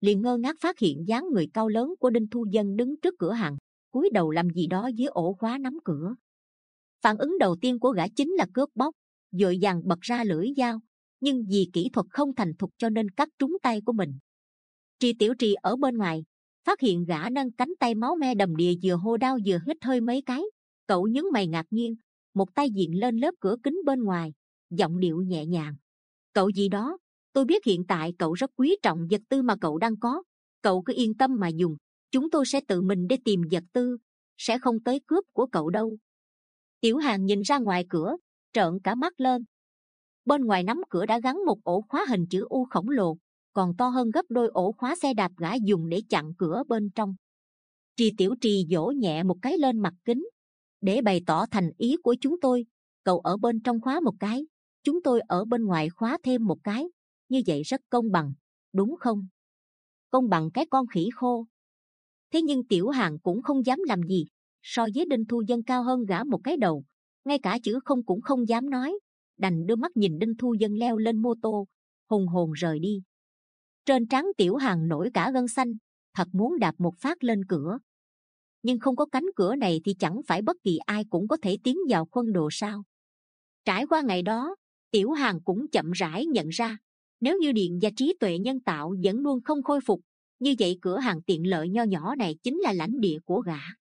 liền ngơ ngác phát hiện dáng người cao lớn của Đinh Thu Dân đứng trước cửa hàng, cúi đầu làm gì đó dưới ổ khóa nắm cửa. Phản ứng đầu tiên của gã chính là cướp bóc, vội vàng bật ra lưỡi dao, nhưng vì kỹ thuật không thành thục cho nên cắt trúng tay của mình. Tri Tiểu Trì ở bên ngoài phát hiện gã nâng cánh tay máu me đầm đìa, vừa hô đau vừa hít hơi mấy cái. Cậu nhướng mày ngạc nhiên, một tay diện lên lớp cửa kính bên ngoài, giọng điệu nhẹ nhàng: "Cậu gì đó, tôi biết hiện tại cậu rất quý trọng vật tư mà cậu đang có. Cậu cứ yên tâm mà dùng, chúng tôi sẽ tự mình đi tìm vật tư, sẽ không tới cướp của cậu đâu." Tiểu Hàn nhìn ra ngoài cửa, trợn cả mắt lên. Bên ngoài nắm cửa đã gắn một ổ khóa hình chữ U khổng lồ, còn to hơn gấp đôi ổ khóa xe đạp gã dùng để chặn cửa bên trong. Tri Tiểu Trì vỗ nhẹ một cái lên mặt kính. "Để bày tỏ thành ý của chúng tôi, cậu ở bên trong khóa một cái, chúng tôi ở bên ngoài khóa thêm một cái, như vậy rất công bằng, đúng không?" Công bằng cái con khỉ khô. Thế nhưng Tiểu Hàn cũng không dám làm gì, so với Đinh Thu Dân cao hơn gã một cái đầu, ngay cả chữ không cũng không dám nói, đành đưa mắt nhìn Đinh Thu Dân leo lên mô tô, hùng hồn rời đi. Trên trán Tiểu Hàn nổi cả gân xanh, thật muốn đạp một phát lên cửa. Nhưng không có cánh cửa này thì chẳng phải bất kỳ ai cũng có thể tiến vào khuôn đồ sao? Trải qua ngày đó, Tiểu Hàn cũng chậm rãi nhận ra, nếu như điện và trí tuệ nhân tạo vẫn luôn không khôi phục, như vậy cửa hàng tiện lợi nho nhỏ này chính là lãnh địa của gã.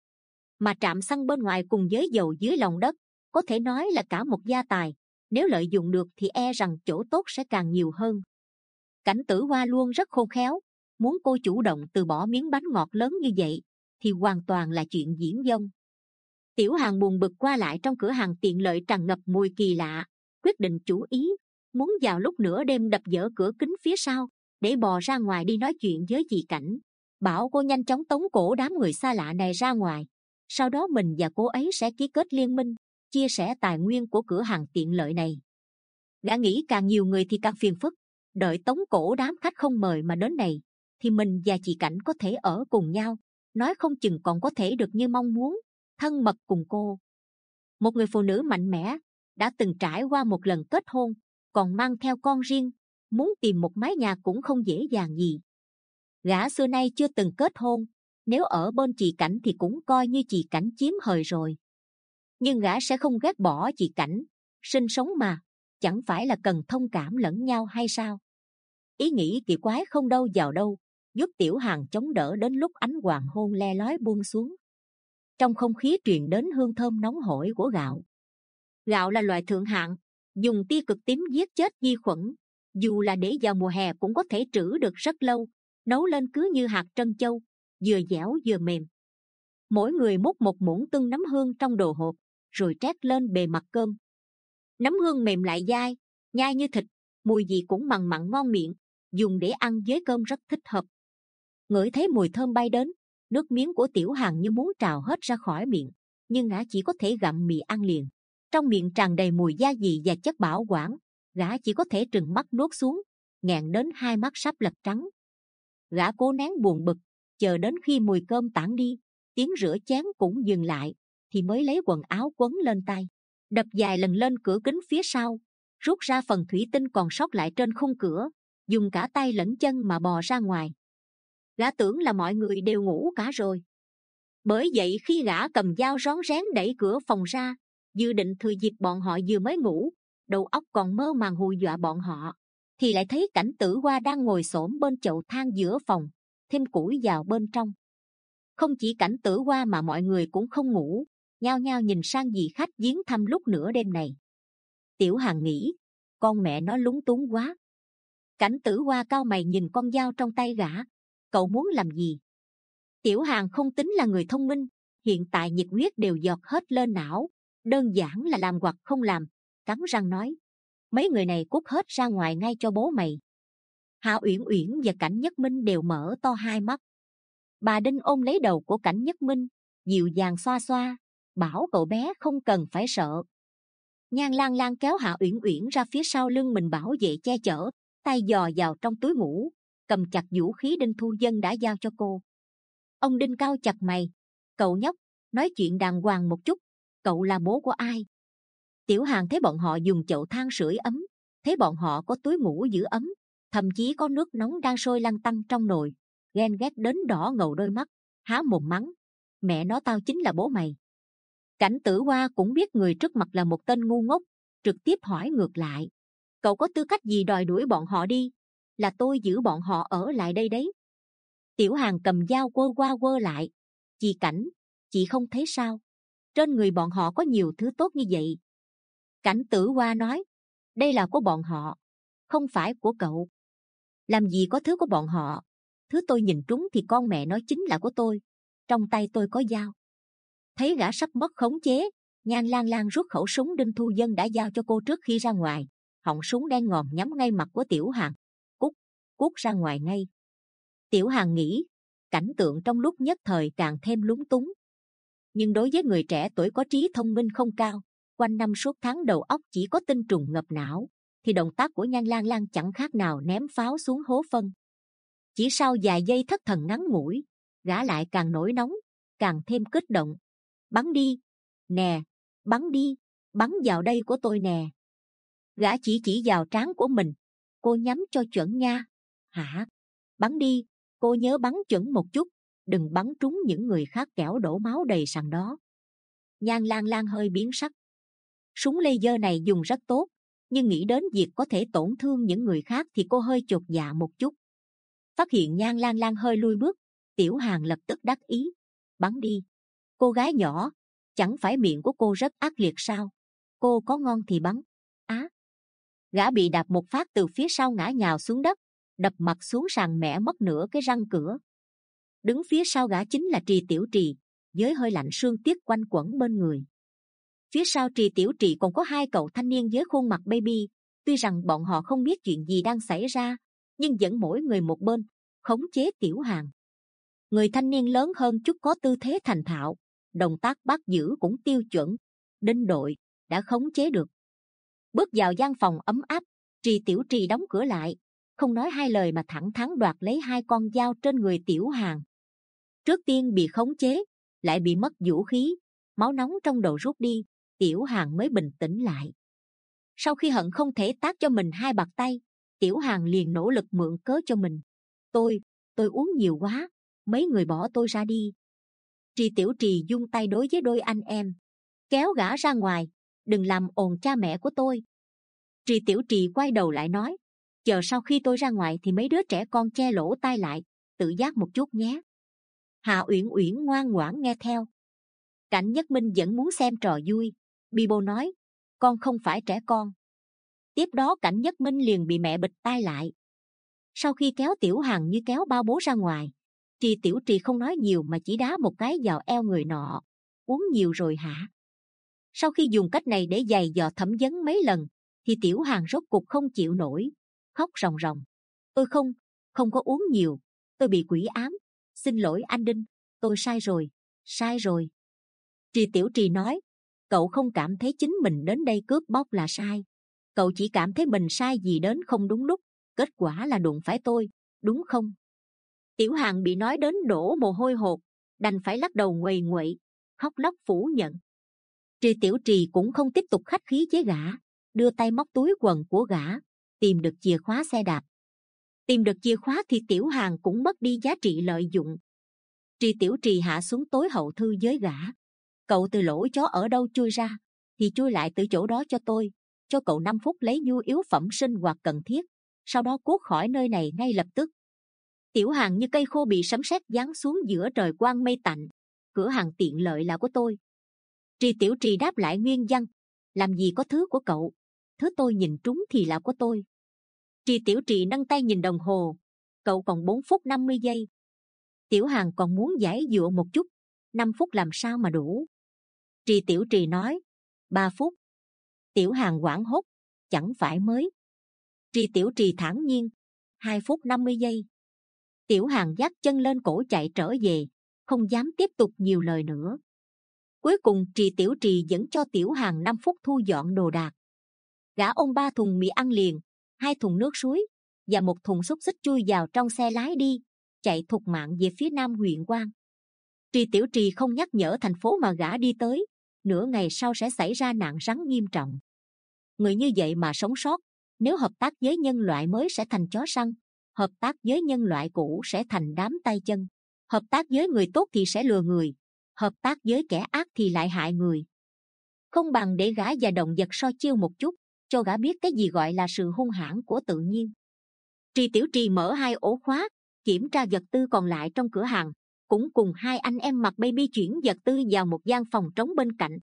Mà trạm xăng bên ngoài cùng với dầu dưới lòng đất, có thể nói là cả một gia tài. Nếu lợi dụng được thì e rằng chỗ tốt sẽ càng nhiều hơn. Cảnh Tử Hoa luôn rất khôn khéo, muốn cô chủ động từ bỏ miếng bánh ngọt lớn như vậy thì hoàn toàn là chuyện diễn dông. Tiểu Hàn buồn bực qua lại trong cửa hàng tiện lợi tràn ngập mùi kỳ lạ, quyết định chủ ý, muốn vào lúc nửa đêm đập vỡ cửa kính phía sau để bò ra ngoài đi nói chuyện với dì Cảnh, bảo cô nhanh chóng tống cổ đám người xa lạ này ra ngoài. Sau đó mình và cô ấy sẽ ký kết liên minh, chia sẻ tài nguyên của cửa hàng tiện lợi này. Gã nghĩ càng nhiều người thì càng phiền phức, đợi tống cổ đám khách không mời mà đến này thì mình và chị Cảnh có thể ở cùng nhau, nói không chừng còn có thể được như mong muốn, thân mật cùng cô. Một người phụ nữ mạnh mẽ, đã từng trải qua một lần kết hôn, còn mang theo con riêng, muốn tìm một mái nhà cũng không dễ dàng gì. Gã xưa nay chưa từng kết hôn, nếu ở bên chị Cảnh thì cũng coi như chị Cảnh chiếm hời rồi. Nhưng gã sẽ không ghét bỏ chị Cảnh, sinh sống mà, chẳng phải là cần thông cảm lẫn nhau hay sao? Ý nghĩ kỳ quái không đâu vào đâu, giúp Tiểu Hàn chống đỡ đến lúc ánh hoàng hôn le lói buông xuống. Trong không khí truyền đến hương thơm nóng hổi của gạo. Gạo là loại thượng hạng, dùng tia cực tím giết chết vi khuẩn, dù là để vào mùa hè cũng có thể trữ được rất lâu, nấu lên cứ như hạt trân châu, vừa dẻo vừa mềm. Mỗi người múc một muỗng tưng nấm hương trong đồ hộp, rồi trét lên bề mặt cơm. Nấm hương mềm lại dai, nhai như thịt, mùi gì cũng mặn mặn ngon miệng, dùng để ăn với cơm rất thích hợp. Ngửi thấy mùi thơm bay đến, nước miếng của Tiểu Hàn như muốn trào hết ra khỏi miệng, nhưng gã chỉ có thể gặm mì ăn liền. Trong miệng tràn đầy mùi gia vị và chất bảo quản, gã chỉ có thể trừng mắt nuốt xuống, nghẹn đến hai mắt sắp lật trắng. Gã cố nén buồn bực, chờ đến khi mùi cơm tản đi, tiếng rửa chén cũng dừng lại, thì mới lấy quần áo quấn lên tay, đập vài lần lên cửa kính phía sau, rút ra phần thủy tinh còn sót lại trên khung cửa, dùng cả tay lẫn chân mà bò ra ngoài. Gã tưởng là mọi người đều ngủ cả rồi. Bởi vậy khi gã cầm dao rón rén đẩy cửa phòng ra, dự định thừa dịp bọn họ vừa mới ngủ, đầu óc còn mơ màng hù dọa bọn họ, thì lại thấy Cảnh Tử Hoa đang ngồi xổm bên chậu than giữa phòng, thêm củi vào bên trong. Không chỉ Cảnh Tử Hoa mà mọi người cũng không ngủ, nhao nhao nhìn sang dì khách viếng thăm lúc nửa đêm này. Tiểu Hàn nghĩ, con mẹ nó lúng túng quá. Cảnh Tử Hoa cau mày nhìn con dao trong tay gã. Cậu muốn làm gì? Tiểu Hàn không tính là người thông minh, hiện tại nhiệt huyết đều giọt hết lên não, đơn giản là làm hoặc không làm. Cắn răng nói, mấy người này cút hết ra ngoài ngay cho bố mày. Hạ Uyển Uyển và Cảnh Nhất Minh đều mở to hai mắt. Bà Đinh ôm lấy đầu của Cảnh Nhất Minh, dịu dàng xoa xoa, bảo cậu bé không cần phải sợ. Nhan Lan Lan kéo Hạ Uyển Uyển ra phía sau lưng mình bảo vệ che chở, tay dò vào trong túi ngủ, cầm chặt vũ khí Đinh Thu Dân đã giao cho cô. Ông Đinh cau chặt mày, cậu nhóc, nói chuyện đàng hoàng một chút, cậu là bố của ai? Tiểu Hàn thấy bọn họ dùng chậu than sưởi ấm, thấy bọn họ có túi ngủ giữ ấm, thậm chí có nước nóng đang sôi lăn tăn trong nồi. Ghen ghét đến đỏ ngầu đôi mắt, há mồm mắng: mẹ nó, tao chính là bố mày. Cảnh Tử Hoa cũng biết người trước mặt là một tên ngu ngốc, trực tiếp hỏi ngược lại: cậu có tư cách gì đòi đuổi bọn họ đi? Là tôi giữ bọn họ ở lại đây đấy. Tiểu Hàn cầm dao quơ qua quơ lại: chị Cảnh, chị không thấy sao? Trên người bọn họ có nhiều thứ tốt như vậy. Cảnh Tử Hoa nói: đây là của bọn họ, không phải của cậu. Làm gì có thứ của bọn họ? Thứ tôi nhìn trúng thì con mẹ nó chính là của tôi. Trong tay tôi có dao. Thấy gã sắp mất khống chế, Nhan Lang Lang rút khẩu súng Đinh Thu Dân đã giao cho cô trước khi ra ngoài. Họng súng đen ngòm nhắm ngay mặt của Tiểu Hàn. Cút, cút ra ngoài ngay. Tiểu Hàn nghĩ, cảnh tượng trong lúc nhất thời càng thêm lúng túng. Nhưng đối với người trẻ tuổi có trí thông minh không cao, quanh năm suốt tháng đầu óc chỉ có tinh trùng ngập não, thì động tác của Nhan Lang Lang chẳng khác nào ném pháo xuống hố phân. Chỉ sau vài giây thất thần ngắn ngủi, gã lại càng nổi nóng, càng thêm kích động. Bắn đi, nè, bắn đi, bắn vào đây của tôi nè. Gã chỉ chỉ vào trán của mình. Cô nhắm cho chuẩn nha. Hả? Bắn đi, cô nhớ bắn chuẩn một chút, đừng bắn trúng những người khác kẻo đổ máu đầy sàn đó. Nhan Lang Lang hơi biến sắc. Súng laser này dùng rất tốt, nhưng nghĩ đến việc có thể tổn thương những người khác thì cô hơi chột dạ một chút. Phát hiện Nhan Lang Lang hơi lui bước, Tiểu Hàn lập tức đắc ý. Bắn đi. Cô gái nhỏ, chẳng phải miệng của cô rất ác liệt sao? Cô có ngon thì bắn. Á! Gã bị đạp một phát từ phía sau ngã nhào xuống đất, đập mặt xuống sàn mẻ mất nửa cái răng cửa. Đứng phía sau gã chính là Trì Tiểu Trì, với hơi lạnh sương tiết quanh quẩn bên người. Phía sau Trì Tiểu Trì còn có hai cậu thanh niên với khuôn mặt baby. Tuy rằng bọn họ không biết chuyện gì đang xảy ra, nhưng vẫn mỗi người một bên, khống chế Tiểu Hàn. Người thanh niên lớn hơn chút có tư thế thành thạo, động tác bắt giữ cũng tiêu chuẩn. Đinh đội đã khống chế được. Bước vào gian phòng ấm áp, Trì Tiểu Trì đóng cửa lại, không nói hai lời mà thẳng thắn đoạt lấy hai con dao trên người Tiểu Hàn. Trước tiên bị khống chế, lại bị mất vũ khí, máu nóng trong đầu rút đi, Tiểu Hàn mới bình tĩnh lại. Sau khi hận không thể tát cho mình hai bạt tay, Tiểu Hàn liền nỗ lực mượn cớ cho mình. Tôi, tôi uống nhiều quá, mấy người bỏ tôi ra đi. Trì Tiểu Trì dung tay đối với đôi anh em, kéo gã ra ngoài, đừng làm ồn cha mẹ của tôi. Trì Tiểu Trì quay đầu lại nói, chờ sau khi tôi ra ngoài thì mấy đứa trẻ con che lỗ tai lại, tự giác một chút nhé. Hạ Uyển Uyển ngoan ngoãn nghe theo. Cảnh Nhất Minh vẫn muốn xem trò vui, Bibo nói, con không phải trẻ con. Tiếp đó Cảnh Nhất Minh liền bị mẹ bịt tai lại. Sau khi kéo Tiểu Hàn như kéo bao bố ra ngoài, Trì Tiểu Trì không nói nhiều mà chỉ đá một cái vào eo người nọ. Uống nhiều rồi hả? Sau khi dùng cách này để giày dò thẩm vấn mấy lần, thì Tiểu Hàn rốt cục không chịu nổi, khóc ròng ròng. Tôi không, không có uống nhiều, tôi bị quỷ ám. Xin lỗi anh Đinh, tôi sai rồi, sai rồi. Trì Tiểu Trì nói, cậu không cảm thấy chính mình đến đây cướp bóc là sai. Cậu chỉ cảm thấy mình sai gì đến không đúng lúc, kết quả là đụng phải tôi, đúng không? Tiểu Hàn bị nói đến đổ mồ hôi hột, đành phải lắc đầu nguầy nguậy, khóc lóc phủ nhận. Trì Tiểu Trì cũng không tiếp tục khách khí với gã, đưa tay móc túi quần của gã, tìm được chìa khóa xe đạp. Tìm được chìa khóa thì Tiểu Hàn cũng mất đi giá trị lợi dụng. Trì Tiểu Trì hạ xuống tối hậu thư với gã. Cậu từ lỗ chó ở đâu chui ra, thì chui lại từ chỗ đó cho tôi. Cho cậu năm phút lấy nhu yếu phẩm sinh hoạt cần thiết, sau đó cút khỏi nơi này ngay lập tức. Tiểu Hàn như cây khô bị sấm sét giáng xuống giữa trời quang mây tạnh. Cửa hàng tiện lợi là của tôi. Trì Tiểu Trì đáp lại nguyên văn, làm gì có thứ của cậu, thứ tôi nhìn trúng thì là của tôi. Trì Tiểu Trì nâng tay nhìn đồng hồ, cậu còn bốn phút năm mươi giây. Tiểu Hàn còn muốn giải dụa một chút, năm phút làm sao mà đủ. Trì Tiểu Trì nói, ba phút. Tiểu Hàn hoảng hốt, chẳng phải mới. Trì Tiểu Trì thản nhiên, hai phút năm mươi giây. Tiểu Hàn dắt chân lên cổ chạy trở về, không dám tiếp tục nhiều lời nữa. Cuối cùng Trì Tiểu Trì dẫn cho Tiểu Hàn năm phút thu dọn đồ đạc. Gã ôm ba thùng mì ăn liền, hai thùng nước suối và một thùng xúc xích chui vào trong xe lái đi, chạy thục mạng về phía nam huyện Quan. Trì Tiểu Trì không nhắc nhở thành phố mà gã đi tới, nửa ngày sau sẽ xảy ra nạn rắn nghiêm trọng. Người như vậy mà sống sót, Nếu hợp tác với nhân loại mới sẽ thành chó săn, hợp tác với nhân loại cũ sẽ thành đám tay chân. Hợp tác với người tốt thì sẽ lừa người, hợp tác với kẻ ác thì lại hại người. Không bằng để gã và động vật so chiêu một chút, cho gã biết cái gì gọi là sự hung hãn của tự nhiên. Trì Tiểu Trì mở hai ổ khóa, kiểm tra vật tư còn lại trong cửa hàng, cũng cùng hai anh em mặc baby chuyển vật tư vào một gian phòng trống bên cạnh.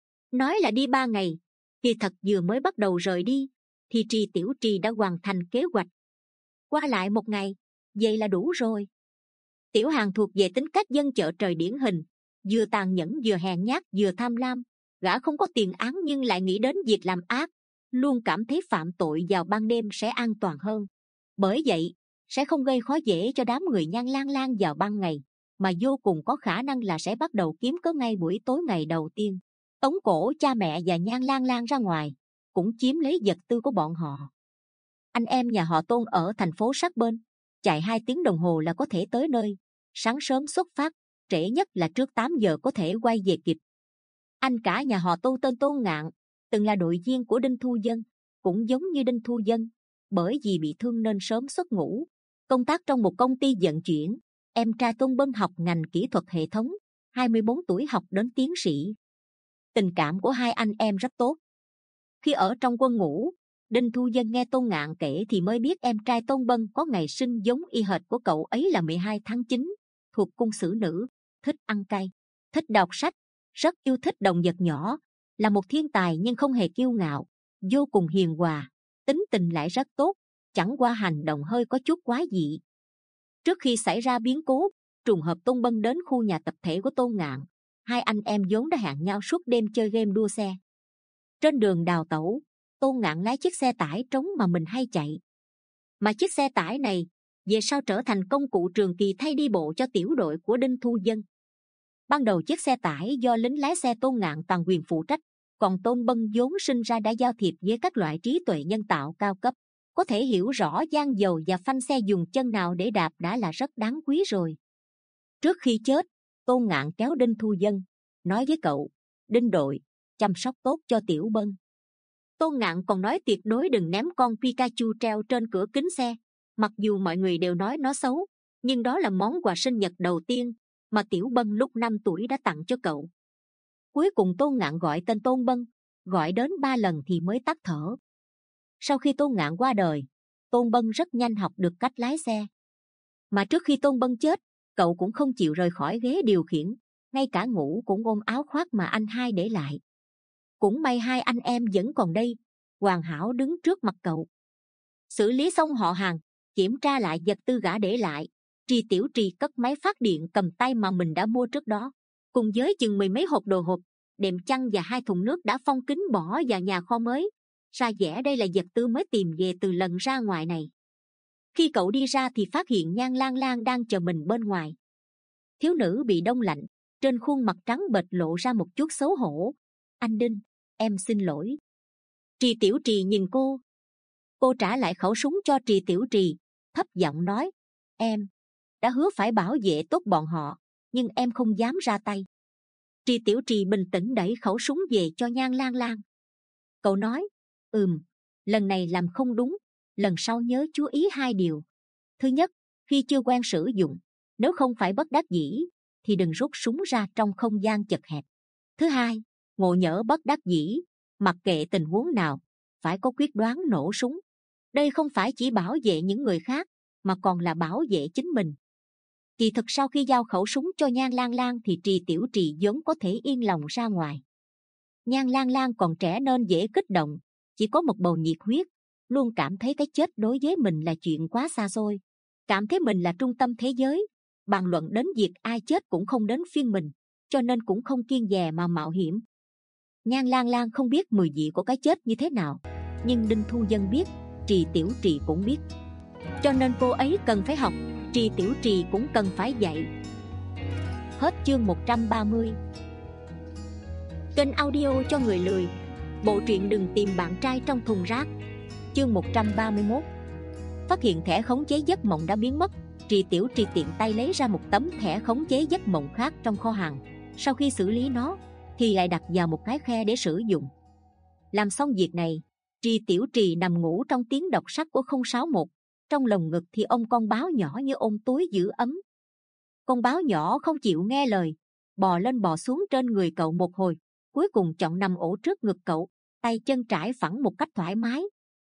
Nói là đi ba ngày, thì thật vừa mới bắt đầu rời đi, thì Trì Tiểu Trì đã hoàn thành kế hoạch. Qua lại một ngày, vậy là đủ rồi. Tiểu Hàn thuộc về tính cách dân chợ trời điển hình, vừa tàn nhẫn vừa hèn nhát vừa tham lam. Gã không có tiền án nhưng lại nghĩ đến việc làm ác, luôn cảm thấy phạm tội vào ban đêm sẽ an toàn hơn. Bởi vậy, sẽ không gây khó dễ cho đám người Nhan Lang Lang vào ban ngày, mà vô cùng có khả năng là sẽ bắt đầu kiếm cớ ngay buổi tối ngày đầu tiên, tống cổ cha mẹ và Nhan Lang Lang ra ngoài, cũng chiếm lấy vật tư của bọn họ. Anh em nhà họ Tôn ở thành phố sát bên, chạy hai tiếng đồng hồ là có thể tới nơi. Sáng sớm xuất phát, trễ nhất là trước tám giờ có thể quay về kịp. Anh cả nhà họ Tô tên Tôn Ngạn, từng là đội viên của Đinh Thu Dân, cũng giống như Đinh Thu Dân, bởi vì bị thương nên sớm xuất ngũ, công tác trong một công ty vận chuyển. Em trai Tôn Bân học ngành kỹ thuật hệ thống, hai mươi bốn tuổi học đến tiến sĩ. Tình cảm của hai anh em rất tốt. Khi ở trong quân ngũ, Đinh Thu Dân nghe Tôn Ngạn kể thì mới biết em trai Tôn Bân có ngày sinh giống y hệt của cậu ấy là mười hai tháng chín, thuộc cung sử nữ, thích ăn cay, thích đọc sách, rất yêu thích động vật nhỏ, là một thiên tài nhưng không hề kiêu ngạo, vô cùng hiền hòa, tính tình lại rất tốt, chẳng qua hành động hơi có chút quái dị. Trước khi xảy ra biến cố, trùng hợp Tôn Bân đến khu nhà tập thể của Tôn Ngạn, hai anh em vốn đã hẹn nhau suốt đêm chơi game đua xe. Trên đường đào tẩu, Tôn Ngạn lái chiếc xe tải trống mà mình hay chạy. Mà chiếc xe tải này về sau trở thành công cụ trường kỳ thay đi bộ cho tiểu đội của Đinh Thu Dân. Ban đầu chiếc xe tải do lính lái xe Tôn Ngạn toàn quyền phụ trách, còn Tôn Bân vốn sinh ra đã giao thiệp với các loại trí tuệ nhân tạo cao cấp, có thể hiểu rõ gian dầu và phanh xe dùng chân nào để đạp đã là rất đáng quý rồi. Trước khi chết, Tôn Ngạn kéo Đinh Thu Dân, nói với cậu: Đinh đội, chăm sóc tốt cho Tiểu Bân. Tôn Ngạn còn nói tuyệt đối đừng ném con Pikachu treo trên cửa kính xe. Mặc dù mọi người đều nói nó xấu, nhưng đó là món quà sinh nhật đầu tiên mà Tiểu Bân lúc năm tuổi đã tặng cho cậu. Cuối cùng Tôn Ngạn gọi tên Tôn Bân, gọi đến ba lần thì mới tắt thở. Sau khi Tôn Ngạn qua đời, Tôn Bân rất nhanh học được cách lái xe. Mà trước khi Tôn Bân chết, cậu cũng không chịu rời khỏi ghế điều khiển, ngay cả ngủ cũng ôm áo khoác mà anh hai để lại. Cũng may hai anh em vẫn còn đây, hoàn hảo đứng trước mặt cậu. Xử lý xong họ hàng, kiểm tra lại vật tư gã để lại, Trì Tiểu Trì cất máy phát điện cầm tay mà mình đã mua trước đó, cùng với chừng mười mấy hộp đồ hộp, đệm chăn và hai thùng nước đã phong kín bỏ vào nhà kho mới. Ra vẻ đây là vật tư mới tìm về từ lần ra ngoài này. Khi cậu đi ra thì phát hiện Nhan Lang Lang đang chờ mình bên ngoài. Thiếu nữ bị đông lạnh, trên khuôn mặt trắng bệch lộ ra một chút xấu hổ. Anh Đinh, em xin lỗi. Trì Tiểu Trì nhìn cô. Cô trả lại khẩu súng cho Trì Tiểu Trì, thấp giọng nói: Em đã hứa phải bảo vệ tốt bọn họ, nhưng em không dám ra tay. Trì Tiểu Trì bình tĩnh đẩy khẩu súng về cho Nhan Lang Lang. Cậu nói: Ừm, lần này làm không đúng, lần sau nhớ chú ý hai điều. Thứ nhất, khi chưa quen sử dụng, nếu không phải bất đắc dĩ, thì đừng rút súng ra trong không gian chật hẹp. Thứ hai, ngộ nhỡ bất đắc dĩ, mặc kệ tình huống nào, phải có quyết đoán nổ súng. Đây không phải chỉ bảo vệ những người khác, mà còn là bảo vệ chính mình. Kỳ thực sau khi giao khẩu súng cho Nhan Lang Lang thì Trì Tiểu Trì vốn có thể yên lòng ra ngoài. Nhan Lang Lang còn trẻ nên dễ kích động, chỉ có một bầu nhiệt huyết, luôn cảm thấy cái chết đối với mình là chuyện quá xa xôi, cảm thấy mình là trung tâm thế giới, bàn luận đến việc ai chết cũng không đến phiên mình, cho nên cũng không kiêng dè mà mạo hiểm. Nhan Lang Lang không biết mùi vị của cái chết như thế nào, nhưng Đinh Thu Dân biết, Trì Tiểu Trì cũng biết, cho nên cô ấy cần phải học, Trì Tiểu Trì cũng cần phải dạy. Hết chương một trăm ba mươi. Kênh audio cho người lười. Bộ truyện Đừng Tìm Bạn Trai Trong Thùng Rác. Chương một trăm ba mươi mốt. Phát hiện thẻ khống chế giấc mộng đã biến mất, Trì Tiểu Trì tiện tay lấy ra một tấm thẻ khống chế giấc mộng khác trong kho hàng. Sau khi xử lý nó thì lại đặt vào một cái khe để sử dụng. Làm xong việc này, Trì Tiểu Trì nằm ngủ trong tiếng đọc sách của không sáu một, trong lồng ngực thì ôm con báo nhỏ như ôm túi giữ ấm. Con báo nhỏ không chịu nghe lời, bò lên bò xuống trên người cậu một hồi, cuối cùng chọn nằm ổ trước ngực cậu, tay chân trải phẳng một cách thoải mái.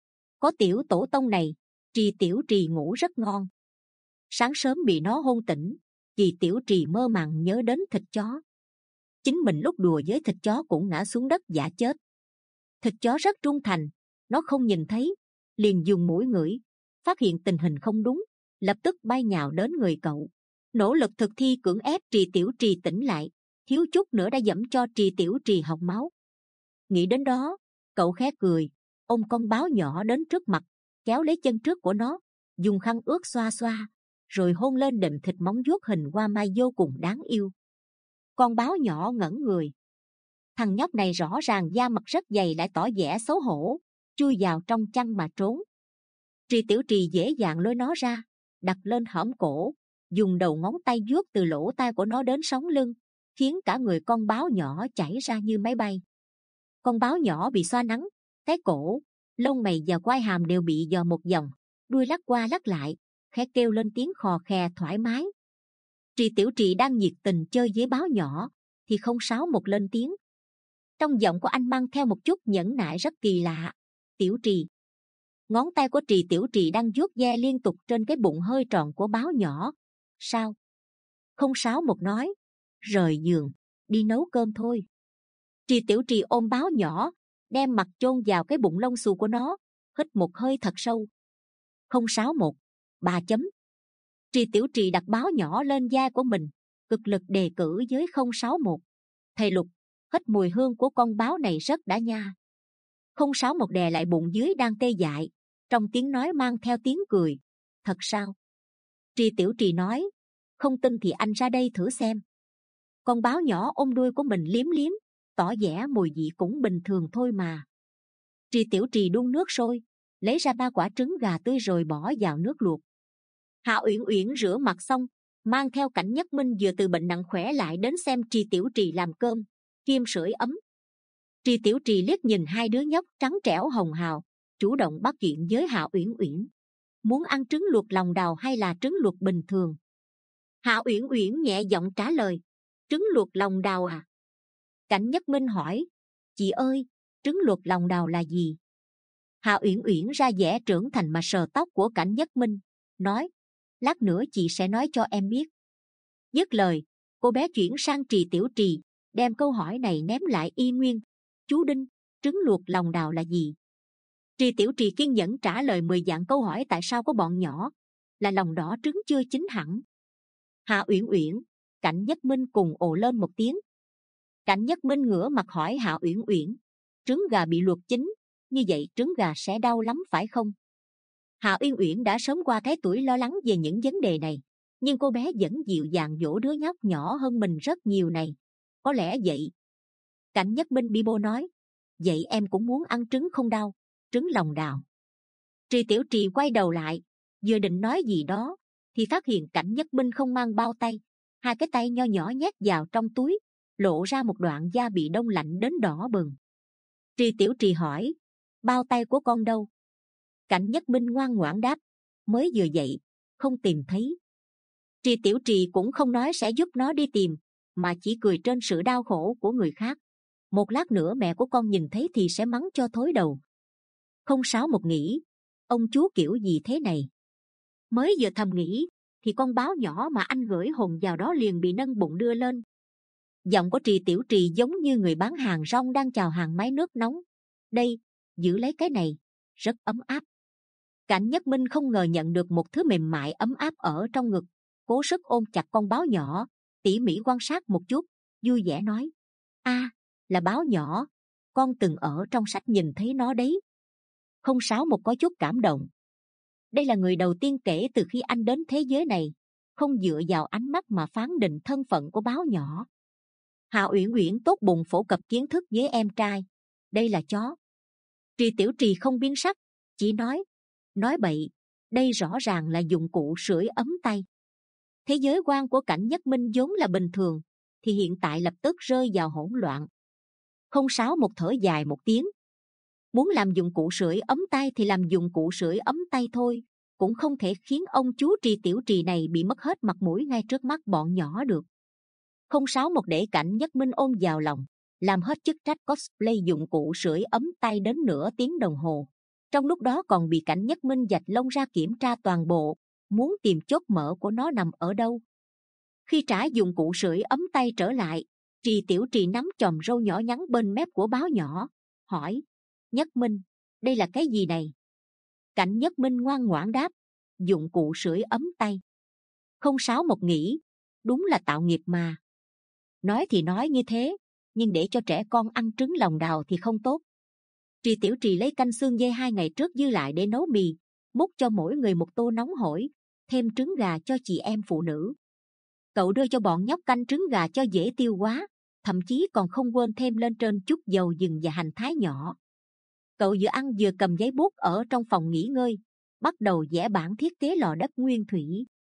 Có tiểu tổ tông này, Trì Tiểu Trì ngủ rất ngon. Sáng sớm bị nó hôn tỉnh, Trì Tiểu Trì mơ màng nhớ đến thịt chó. Chính mình lúc đùa với thịt chó cũng ngã xuống đất giả chết. Thịt chó rất trung thành, nó không nhìn thấy, liền dùng mũi ngửi, phát hiện tình hình không đúng, lập tức bay nhào đến người cậu, nỗ lực thực thi cưỡng ép Trì Tiểu Trì tỉnh lại, thiếu chút nữa đã dẫm cho Trì Tiểu Trì hộc máu. Nghĩ đến đó, cậu khẽ cười, ôm con báo nhỏ đến trước mặt, kéo lấy chân trước của nó, dùng khăn ướt xoa xoa, rồi hôn lên đệm thịt móng vuốt hình hoa mai vô cùng đáng yêu. Con báo nhỏ ngẩn người. Thằng nhóc này rõ ràng da mặt rất dày lại tỏ vẻ xấu hổ, chui vào trong chăn mà trốn. Trì Tiểu Trì dễ dàng lôi nó ra, đặt lên hõm cổ, dùng đầu ngón tay vuốt từ lỗ tai của nó đến sống lưng, khiến cả người con báo nhỏ chảy ra như máy bay. Con báo nhỏ bị xoa nắng, cái cổ, lông mày và quai hàm đều bị dò một vòng, đuôi lắc qua lắc lại, khẽ kêu lên tiếng khò khè thoải mái. Trì Tiểu Trì đang nhiệt tình chơi với báo nhỏ, thì không sáu một lên tiếng. Trong giọng của anh mang theo một chút nhẫn nại rất kỳ lạ. Tiểu Trì. Ngón tay của Trì Tiểu Trì đang vuốt ve liên tục trên cái bụng hơi tròn của báo nhỏ. Sao? Không sáu một nói. Rời giường, đi nấu cơm thôi. Trì Tiểu Trì ôm báo nhỏ, đem mặt chôn vào cái bụng lông xù của nó, hít một hơi thật sâu. Không sáu một. Ba chấm. Trì Tiểu Trì đặt báo nhỏ lên vai của mình, cực lực đề cử với không sáu một. Thầy Lục, hít mùi hương của con báo này rất đã nha. Không sáu một đè lại bụng dưới đang tê dại, trong tiếng nói mang theo tiếng cười. Thật sao? Trì Tiểu Trì nói. Không tin thì anh ra đây thử xem. Con báo nhỏ ôm đuôi của mình liếm liếm, tỏ vẻ mùi vị cũng bình thường thôi mà. Trì Tiểu Trì đun nước sôi, lấy ra ba quả trứng gà tươi rồi bỏ vào nước luộc. Hạ Uyển Uyển rửa mặt xong, mang theo Cảnh Nhất Minh vừa từ bệnh nặng khỏe lại đến xem Trì Tiểu Trì làm cơm, kiêm sưởi ấm. Trì Tiểu Trì liếc nhìn hai đứa nhóc trắng trẻo hồng hào, chủ động bắt chuyện với Hạ Uyển Uyển. Muốn ăn trứng luộc lòng đào hay là trứng luộc bình thường? Hạ Uyển Uyển nhẹ giọng trả lời. Trứng luộc lòng đào à? Cảnh Nhất Minh hỏi. Chị ơi, trứng luộc lòng đào là gì? Hạ Uyển Uyển ra vẻ trưởng thành mà sờ tóc của Cảnh Nhất Minh, nói. Lát nữa chị sẽ nói cho em biết. Dứt lời, cô bé chuyển sang Trì Tiểu Trì, đem câu hỏi này ném lại y nguyên. Chú Đinh, trứng luộc lòng đào là gì? Trì Tiểu Trì kiên nhẫn trả lời mười dạng câu hỏi tại sao có bọn nhỏ là lòng đỏ trứng chưa chín hẳn. Hạ Uyển Uyển, Cảnh Nhất Minh cùng ồ lên một tiếng. Cảnh Nhất Minh ngửa mặt hỏi Hạ Uyển Uyển. Trứng gà bị luộc chín, như vậy trứng gà sẽ đau lắm phải không? Hạ Uyển Uyển đã sớm qua cái tuổi lo lắng về những vấn đề này, nhưng cô bé vẫn dịu dàng dỗ đứa nhóc nhỏ hơn mình rất nhiều này. Có lẽ vậy. Cảnh Nhất Minh bi bô nói. Vậy em cũng muốn ăn trứng không đau, trứng lòng đào. Trì Tiểu Trì quay đầu lại, vừa định nói gì đó, thì phát hiện Cảnh Nhất Minh không mang bao tay, hai cái tay nho nhỏ nhét vào trong túi, lộ ra một đoạn da bị đông lạnh đến đỏ bừng. Trì Tiểu Trì hỏi. Bao tay của con đâu? Cảnh Nhất Minh ngoan ngoãn đáp. Mới vừa dậy, không tìm thấy. Trì Tiểu Trì cũng không nói sẽ giúp nó đi tìm, mà chỉ cười trên sự đau khổ của người khác. Một lát nữa mẹ của con nhìn thấy thì sẽ mắng cho thối đầu. Không sáu một nghĩ. Ông chú kiểu gì thế này? Mới vừa thầm nghĩ, thì con báo nhỏ mà anh gửi hồn vào đó liền bị nâng bụng đưa lên. Giọng của Trì Tiểu Trì giống như người bán hàng rong đang chào hàng máy nước nóng. Đây, giữ lấy cái này, rất ấm áp. Cảnh Nhất Minh không ngờ nhận được một thứ mềm mại ấm áp ở trong ngực, cố sức ôm chặt con báo nhỏ, tỉ mỉ quan sát một chút, vui vẻ nói. A, à, là báo nhỏ, con từng ở trong sách nhìn thấy nó đấy. Không sáu một có chút cảm động. Đây là người đầu tiên kể từ khi anh đến thế giới này, không dựa vào ánh mắt mà phán định thân phận của báo nhỏ. Hạ Uyển Uyển tốt bụng phổ cập kiến thức với em trai. Đây là chó. Trì Tiểu Trì không biến sắc, chỉ nói. Nói bậy, đây rõ ràng là dụng cụ sưởi ấm tay. Thế giới quan của Cảnh Nhất Minh vốn là bình thường, thì hiện tại lập tức rơi vào hỗn loạn. Không sáu một thở dài một tiếng. Muốn làm dụng cụ sưởi ấm tay thì làm dụng cụ sưởi ấm tay thôi, cũng không thể khiến ông chú Trì Tiểu Trì này bị mất hết mặt mũi ngay trước mắt bọn nhỏ được. Không sáu một để Cảnh Nhất Minh ôm vào lòng, làm hết chức trách cosplay dụng cụ sưởi ấm tay đến nửa tiếng đồng hồ. Trong lúc đó còn bị Cảnh Nhất Minh vạch lông ra kiểm tra toàn bộ, muốn tìm chốt mở của nó nằm ở đâu. Khi trả dụng cụ sưởi ấm tay trở lại, Trì Tiểu Trì nắm chòm râu nhỏ nhắn bên mép của báo nhỏ, hỏi: Nhất Minh, đây là cái gì này? Cảnh Nhất Minh ngoan ngoãn đáp: dụng cụ sưởi ấm tay. Không sáu một nghĩ, đúng là tạo nghiệp mà. Nói thì nói như thế, nhưng để cho trẻ con ăn trứng lòng đào thì không tốt. Trì Tiểu Trì lấy canh xương dê hai ngày trước dư lại để nấu mì, múc cho mỗi người một tô nóng hổi, thêm trứng gà cho chị em phụ nữ. Cậu đưa cho bọn nhóc canh trứng gà cho dễ tiêu hóa, thậm chí còn không quên thêm lên trên chút dầu gừng và hành thái nhỏ. Cậu vừa ăn vừa cầm giấy bút ở trong phòng nghỉ ngơi, bắt đầu vẽ bản thiết kế lò đất nguyên thủy.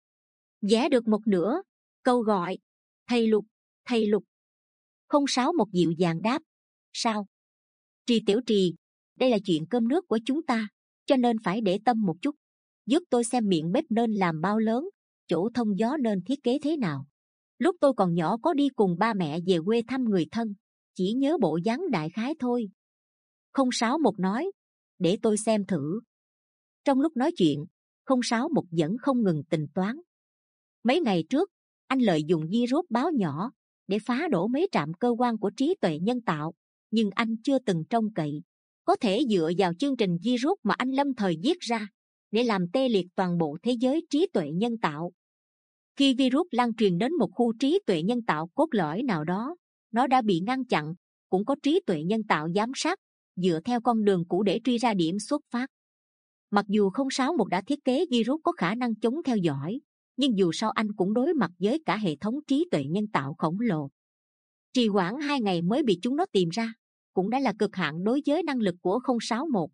Vẽ được một nửa, cậu gọi: thầy Lục, thầy Lục. Không sáu một dịu dàng đáp: sao? Trì Tiểu Trì, đây là chuyện cơm nước của chúng ta, cho nên phải để tâm một chút. Giúp tôi xem miệng bếp nên làm bao lớn, chỗ thông gió nên thiết kế thế nào. Lúc tôi còn nhỏ có đi cùng ba mẹ về quê thăm người thân, chỉ nhớ bộ dáng đại khái thôi. Không sáu một nói: để tôi xem thử. Trong lúc nói chuyện, không sáu một vẫn không ngừng tính toán. Mấy ngày trước, anh lợi dụng virus báo nhỏ để phá đổ mấy trạm cơ quan của trí tuệ nhân tạo, nhưng anh chưa từng trông cậy có thể dựa vào chương trình virus mà anh lâm thời viết ra để làm tê liệt toàn bộ thế giới trí tuệ nhân tạo. Khi virus lan truyền đến một khu trí tuệ nhân tạo cốt lõi nào đó, nó đã bị ngăn chặn, cũng có trí tuệ nhân tạo giám sát, dựa theo con đường cũ để truy ra điểm xuất phát. Mặc dù không sáu một đã thiết kế virus có khả năng chống theo dõi, nhưng dù sao anh cũng đối mặt với cả hệ thống trí tuệ nhân tạo khổng lồ. Trì hoãn hai ngày mới bị chúng nó tìm ra, cũng đã là cực hạn đối với năng lực của không sáu một.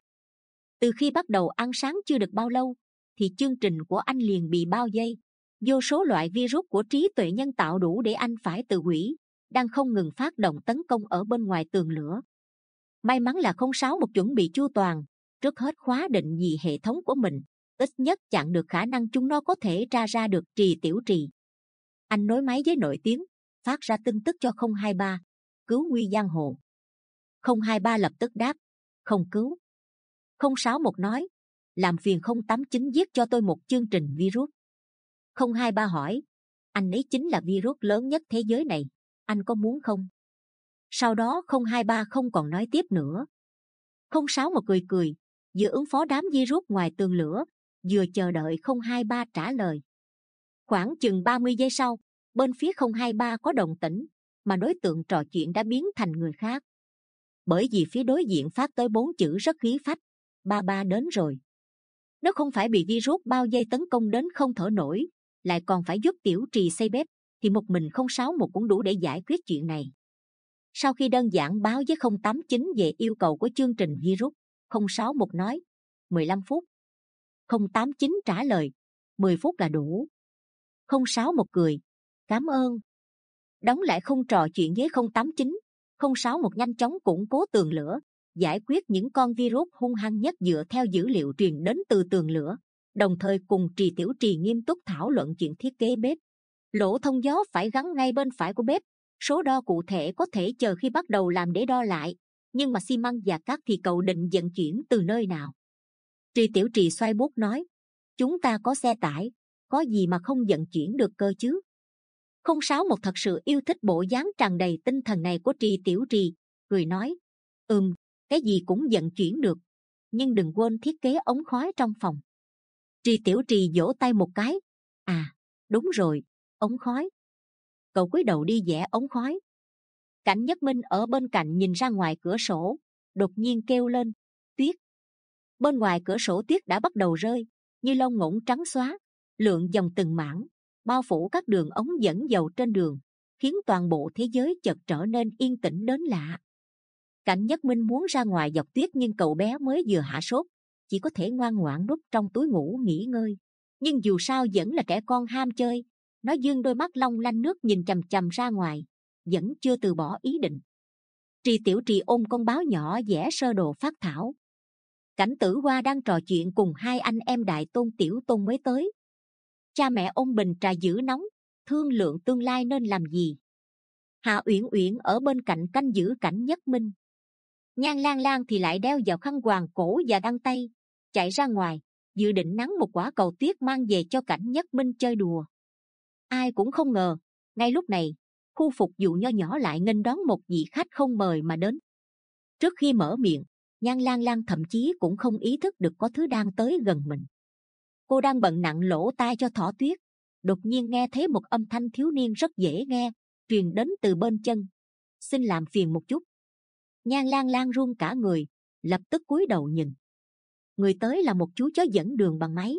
Từ khi bắt đầu ăn sáng chưa được bao lâu, thì chương trình của anh liền bị bao vây. Vô số loại virus của trí tuệ nhân tạo đủ để anh phải tự hủy, đang không ngừng phát động tấn công ở bên ngoài tường lửa. May mắn là không sáu một chuẩn bị chu toàn, trước hết khóa định vị hệ thống của mình, ít nhất chặn được khả năng chúng nó có thể tra ra được Trì Tiểu Trì. Anh nối máy với nội tuyến, phát ra tin tức cho không hai ba, cứu nguy giang hồ. không hai ba lập tức đáp: không cứu. không sáu một nói: làm phiền không tám chín viết cho tôi một chương trình virus. không hai ba hỏi: anh ấy chính là virus lớn nhất thế giới này, anh có muốn không? Sau đó không hai ba không còn nói tiếp nữa. không sáu một cười cười, vừa ứng phó đám virus ngoài tường lửa, vừa chờ đợi không hai ba trả lời. Khoảng chừng ba mươi giây sau, bên phía không hai ba có động tĩnh, mà đối tượng trò chuyện đã biến thành người khác. Bởi vì phía đối diện phát tới bốn chữ rất khí phách: ba ba đến rồi. Nếu không phải bị virus bao vây tấn công đến không thở nổi, lại còn phải giúp Tiểu Trì xây bếp, thì một mình không sáu một cũng đủ để giải quyết chuyện này. Sau khi đơn giản báo với không tám chín về yêu cầu của chương trình virus, không sáu một nói: mười lăm phút. không tám chín trả lời: mười phút là đủ. không sáu một cười: cảm ơn. Đóng lại không trò chuyện với không tám chín, không sáu một nhanh chóng củng cố tường lửa, giải quyết những con virus hung hăng nhất dựa theo dữ liệu truyền đến từ tường lửa, đồng thời cùng Trì Tiểu Trì nghiêm túc thảo luận chuyện thiết kế bếp. Lỗ thông gió phải gắn ngay bên phải của bếp, số đo cụ thể có thể chờ khi bắt đầu làm để đo lại, nhưng mà xi măng và cát thì cậu định vận chuyển từ nơi nào? Trì Tiểu Trì xoay bút nói: chúng ta có xe tải, có gì mà không vận chuyển được cơ chứ? không sáu một thật sự yêu thích bộ dáng tràn đầy tinh thần này của Trì Tiểu Trì, cười nói: ừm, cái gì cũng vận chuyển được, nhưng đừng quên thiết kế ống khói trong phòng. Trì Tiểu Trì vỗ tay một cái: à, đúng rồi, ống khói. Cậu cúi đầu đi vẽ ống khói. Cảnh Nhất Minh ở bên cạnh nhìn ra ngoài cửa sổ, đột nhiên kêu lên: tuyết. Bên ngoài cửa sổ tuyết đã bắt đầu rơi, như lông ngỗng trắng xóa, lượn dòng từng mảng, bao phủ các đường ống dẫn dầu trên đường, khiến toàn bộ thế giới chợt trở nên yên tĩnh đến lạ. Cảnh Nhất Minh muốn ra ngoài dọc tuyết, nhưng cậu bé mới vừa hạ sốt, chỉ có thể ngoan ngoãn núp trong túi ngủ nghỉ ngơi. Nhưng dù sao vẫn là trẻ con ham chơi, nó dương đôi mắt long lanh nước nhìn chằm chằm ra ngoài, vẫn chưa từ bỏ ý định. Trì Tiểu Trì ôm con báo nhỏ vẽ sơ đồ phác thảo, Cảnh Tử Hoa đang trò chuyện cùng hai anh em Đại Tôn Tiểu Tôn mới tới. Cha mẹ ôm bình trà giữ nóng, thương lượng tương lai nên làm gì. Hạ Uyển Uyển ở bên cạnh canh giữ Cảnh Nhất Minh. Nhan Lang Lang thì lại đeo vào khăn quàng cổ và găng tay, chạy ra ngoài, dự định nắn một quả cầu tuyết mang về cho Cảnh Nhất Minh chơi đùa. Ai cũng không ngờ, ngay lúc này, khu phục vụ nho nhỏ lại nghênh đón một vị khách không mời mà đến. Trước khi mở miệng, Nhan Lang Lang thậm chí cũng không ý thức được có thứ đang tới gần mình. Cô đang bận nặng lỗ tai cho thỏ tuyết, đột nhiên nghe thấy một âm thanh thiếu niên rất dễ nghe truyền đến từ bên chân. Xin làm phiền một chút. Nhan Lang Lang run cả người, lập tức cúi đầu nhìn. Người tới là một chú chó dẫn đường bằng máy.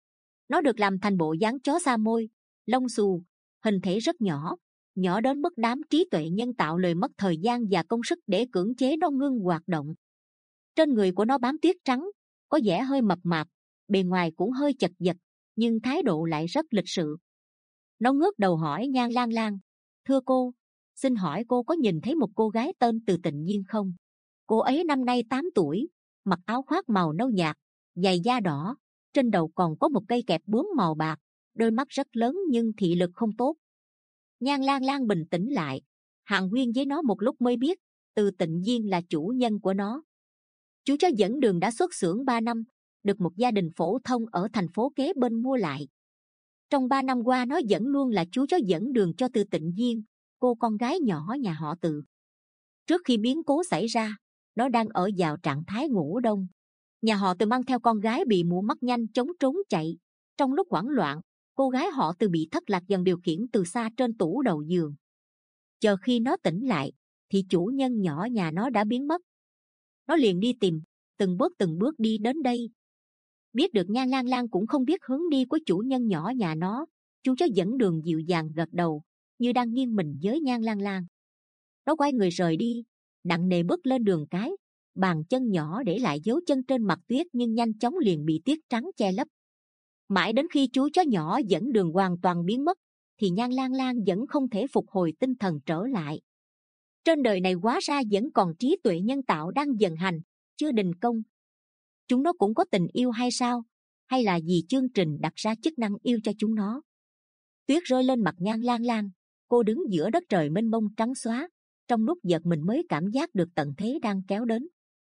Nó được làm thành bộ dáng chó sa môi, lông xù, hình thể rất nhỏ, nhỏ đến mức đám trí tuệ nhân tạo lời mất thời gian và công sức để cưỡng chế nó ngưng hoạt động. Trên người của nó bám tuyết trắng, có vẻ hơi mập mạp, bề ngoài cũng hơi chật vật, nhưng thái độ lại rất lịch sự. Nó ngước đầu hỏi Nhan Lang Lang, thưa cô, xin hỏi cô có nhìn thấy một cô gái tên Từ Tịnh Duyên không? Cô ấy năm nay tám tuổi, mặc áo khoác màu nâu nhạt, giày da đỏ, trên đầu còn có một cây kẹp bướm màu bạc, đôi mắt rất lớn nhưng thị lực không tốt. Nhan Lang Lang bình tĩnh lại, hàn huyên với nó một lúc mới biết Từ Tịnh Duyên là chủ nhân của nó. Chú chó dẫn đường đã xuất xưởng ba năm, được một gia đình phổ thông ở thành phố kế bên mua lại. Trong ba năm qua nó vẫn luôn là chú chó dẫn đường cho Từ Tịnh Duyên, cô con gái nhỏ nhà họ Từ. Trước khi biến cố xảy ra, nó đang ở vào trạng thái ngủ đông. Nhà họ Từ mang theo con gái bị mù mắt nhanh chóng trốn chạy. Trong lúc hoảng loạn, cô gái họ Từ bị thất lạc dần điều khiển từ xa trên tủ đầu giường. Chờ khi nó tỉnh lại, thì chủ nhân nhỏ nhà nó đã biến mất. Nó liền đi tìm, từng bước từng bước đi đến đây. Biết được Nhan Lang Lang cũng không biết hướng đi của chủ nhân nhỏ nhà nó, chú chó dẫn đường dịu dàng gật đầu, như đang nghiêng mình với Nhan Lang Lang. Nó quay người rời đi, nặng nề bước lên đường cái, bàn chân nhỏ để lại dấu chân trên mặt tuyết nhưng nhanh chóng liền bị tuyết trắng che lấp. Mãi đến khi chú chó nhỏ dẫn đường hoàn toàn biến mất, thì Nhan Lang Lang vẫn không thể phục hồi tinh thần trở lại. Trên đời này hóa ra vẫn còn trí tuệ nhân tạo đang vận hành, chưa đình công. Chúng nó cũng có tình yêu hay sao? Hay là vì chương trình đặt ra chức năng yêu cho chúng nó? Tuyết rơi lên mặt Nhan Lang Lang, cô đứng giữa đất trời mênh mông trắng xóa, trong lúc giật mình mới cảm giác được tận thế đang kéo đến.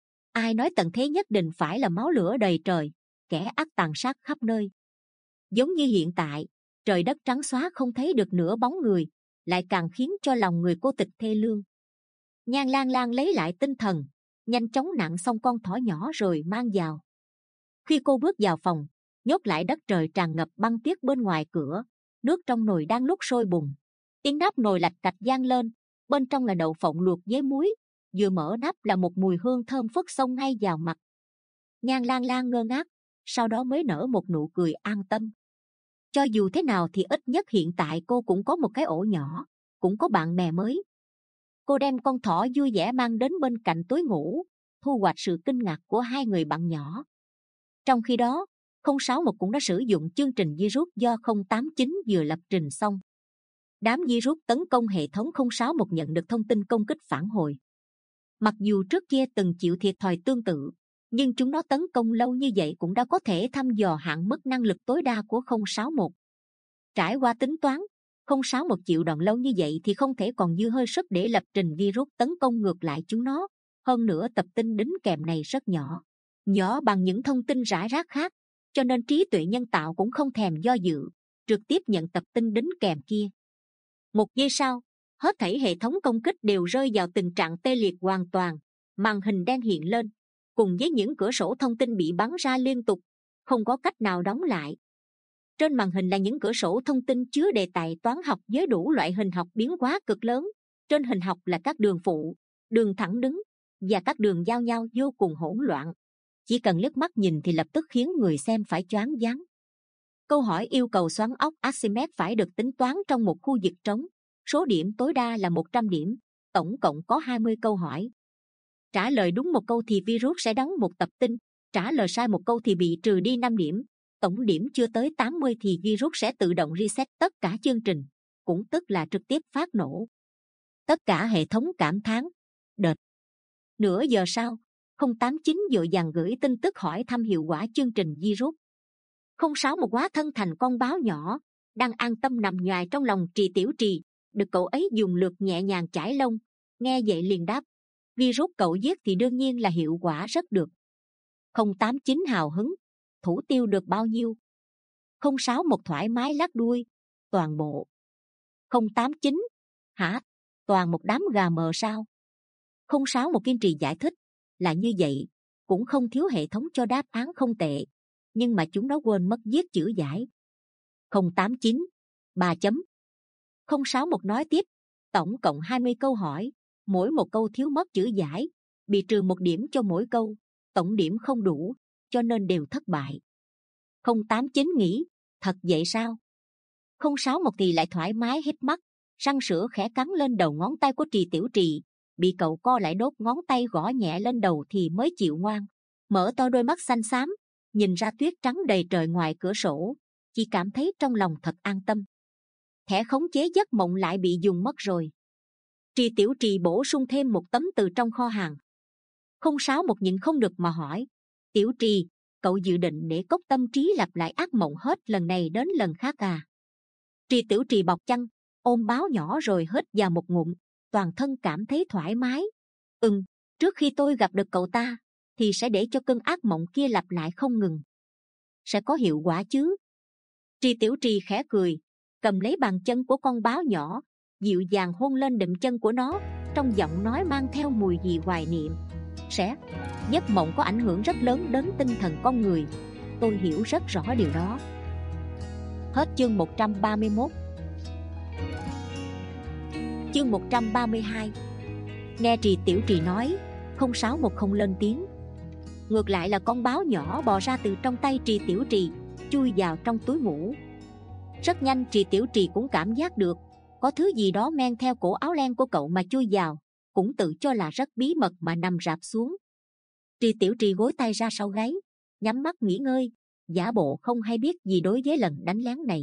Ai nói tận thế nhất định phải là máu lửa đầy trời, kẻ ác tàn sát khắp nơi? Giống như hiện tại, trời đất trắng xóa không thấy được nửa bóng người, lại càng khiến cho lòng người cô tịch thê lương. Nhan Lang Lang lấy lại tinh thần, nhanh chóng nặn xong con thỏ nhỏ rồi mang vào. Khi cô bước vào phòng, nhốt lại đất trời tràn ngập băng tuyết bên ngoài cửa, nước trong nồi đang lúc sôi bùng. Tiếng nắp nồi lạch cạch vang lên, bên trong là đậu phộng luộc với muối, vừa mở nắp là một mùi hương thơm phất xông ngay vào mặt. Nhan Lang Lang ngơ ngác, sau đó mới nở một nụ cười an tâm. Cho dù thế nào thì ít nhất hiện tại cô cũng có một cái ổ nhỏ, cũng có bạn bè mới. Cô đem con thỏ vui vẻ mang đến bên cạnh túi ngủ, thu hoạch sự kinh ngạc của hai người bạn nhỏ. Trong khi đó, không sáu một cũng đã sử dụng chương trình virus do không tám chín vừa lập trình xong. Đám virus tấn công hệ thống không sáu một nhận được thông tin công kích phản hồi. Mặc dù trước kia từng chịu thiệt thòi tương tự, nhưng chúng nó tấn công lâu như vậy cũng đã có thể thăm dò hạn mức năng lực tối đa của không sáu một. Trải qua tính toán, không sáu một chịu đòn lâu như vậy thì không thể còn dư hơi sức để lập trình virus tấn công ngược lại chúng nó. Hơn nữa tập tin đính kèm này rất nhỏ, nhỏ bằng những thông tin rải rác khác, cho nên trí tuệ nhân tạo cũng không thèm do dự, trực tiếp nhận tập tin đính kèm kia. Một giây sau, hết thảy hệ thống công kích đều rơi vào tình trạng tê liệt hoàn toàn, màn hình đen hiện lên, cùng với những cửa sổ thông tin bị bắn ra liên tục, không có cách nào đóng lại. Trên màn hình là những cửa sổ thông tin chứa đề tài toán học với đủ loại hình học biến hóa cực lớn. Trên hình học là các đường phụ, đường thẳng đứng và các đường giao nhau vô cùng hỗn loạn. Chỉ cần liếc mắt nhìn thì lập tức khiến người xem phải choáng váng. Câu hỏi yêu cầu xoắn ốc Archimedes phải được tính toán trong một khu vực trống. Số điểm tối đa là một trăm điểm, tổng cộng có hai mươi câu hỏi. Trả lời đúng một câu thì virus sẽ đóng một tập tin, trả lời sai một câu thì bị trừ đi năm điểm. Tổng điểm chưa tới tám mươi thì virus sẽ tự động reset tất cả chương trình, cũng tức là trực tiếp phát nổ. Tất cả hệ thống cảm thán, đệt. Nửa giờ sau, không tám chín vội vàng gửi tin tức hỏi thăm hiệu quả chương trình virus. Không sáu một hóa thân thành con báo nhỏ, đang an tâm nằm nhoài trong lòng Trì Tiểu Trì, được cậu ấy dùng lượt nhẹ nhàng chải lông. Nghe vậy liền đáp: virus cậu giết thì đương nhiên là hiệu quả rất được. Không tám chín hào hứng: thủ tiêu được bao nhiêu? Không sáu một thoải mái lắc đuôi: toàn bộ. Không tám chín: hả? Toàn một đám gà mờ sao? Không sáu một kiên trì giải thích: là như vậy, cũng không thiếu hệ thống cho đáp án không tệ, nhưng mà chúng nó quên mất viết chữ giải. Không tám chín: ba chấm. Không sáu một nói tiếp: tổng cộng hai mươi câu hỏi, mỗi một câu thiếu mất chữ giải, bị trừ một điểm cho mỗi câu, tổng điểm không đủ, cho nên đều thất bại. Không tám chín nghĩ: thật vậy sao? Không sáu một thì lại thoải mái hít mắt, răng sữa khẽ cắn lên đầu ngón tay của Trì Tiểu Trì, bị cậu co lại đốt ngón tay gõ nhẹ lên đầu thì mới chịu ngoan. Mở to đôi mắt xanh xám, nhìn ra tuyết trắng đầy trời ngoài cửa sổ, chỉ cảm thấy trong lòng thật an tâm. Thẻ khống chế giấc mộng lại bị dùng mất rồi. Trì Tiểu Trì bổ sung thêm một tấm từ trong kho hàng. Không sáu một nhịn không được mà hỏi: Tiểu Trì, cậu dự định để cốc tâm trí lặp lại ác mộng hết lần này đến lần khác à? Trì Tiểu Trì bọc chăn, ôm báo nhỏ rồi hít vào một ngụm, toàn thân cảm thấy thoải mái. Ừm, trước khi tôi gặp được cậu ta, thì sẽ để cho cơn ác mộng kia lặp lại không ngừng. Sẽ có hiệu quả chứ? Trì Tiểu Trì khẽ cười, cầm lấy bàn chân của con báo nhỏ, dịu dàng hôn lên đệm chân của nó, trong giọng nói mang theo mùi gì hoài niệm. Sẽ. Giấc mộng có ảnh hưởng rất lớn đến tinh thần con người, tôi hiểu rất rõ điều đó. Hết chương một trăm ba mươi mốt. Chương một trăm ba mươi hai. Nghe Trì Tiểu Trì nói, không sáu một không lên tiếng. Ngược lại là con báo nhỏ bò ra từ trong tay Trì Tiểu Trì, chui vào trong túi ngủ. Rất nhanh Trì Tiểu Trì cũng cảm giác được có thứ gì đó men theo cổ áo len của cậu mà chui vào, cũng tự cho là rất bí mật mà nằm rạp xuống. Trì Tiểu Trì gối tay ra sau gáy, nhắm mắt nghỉ ngơi, giả bộ không hay biết gì đối với lần đánh lén này.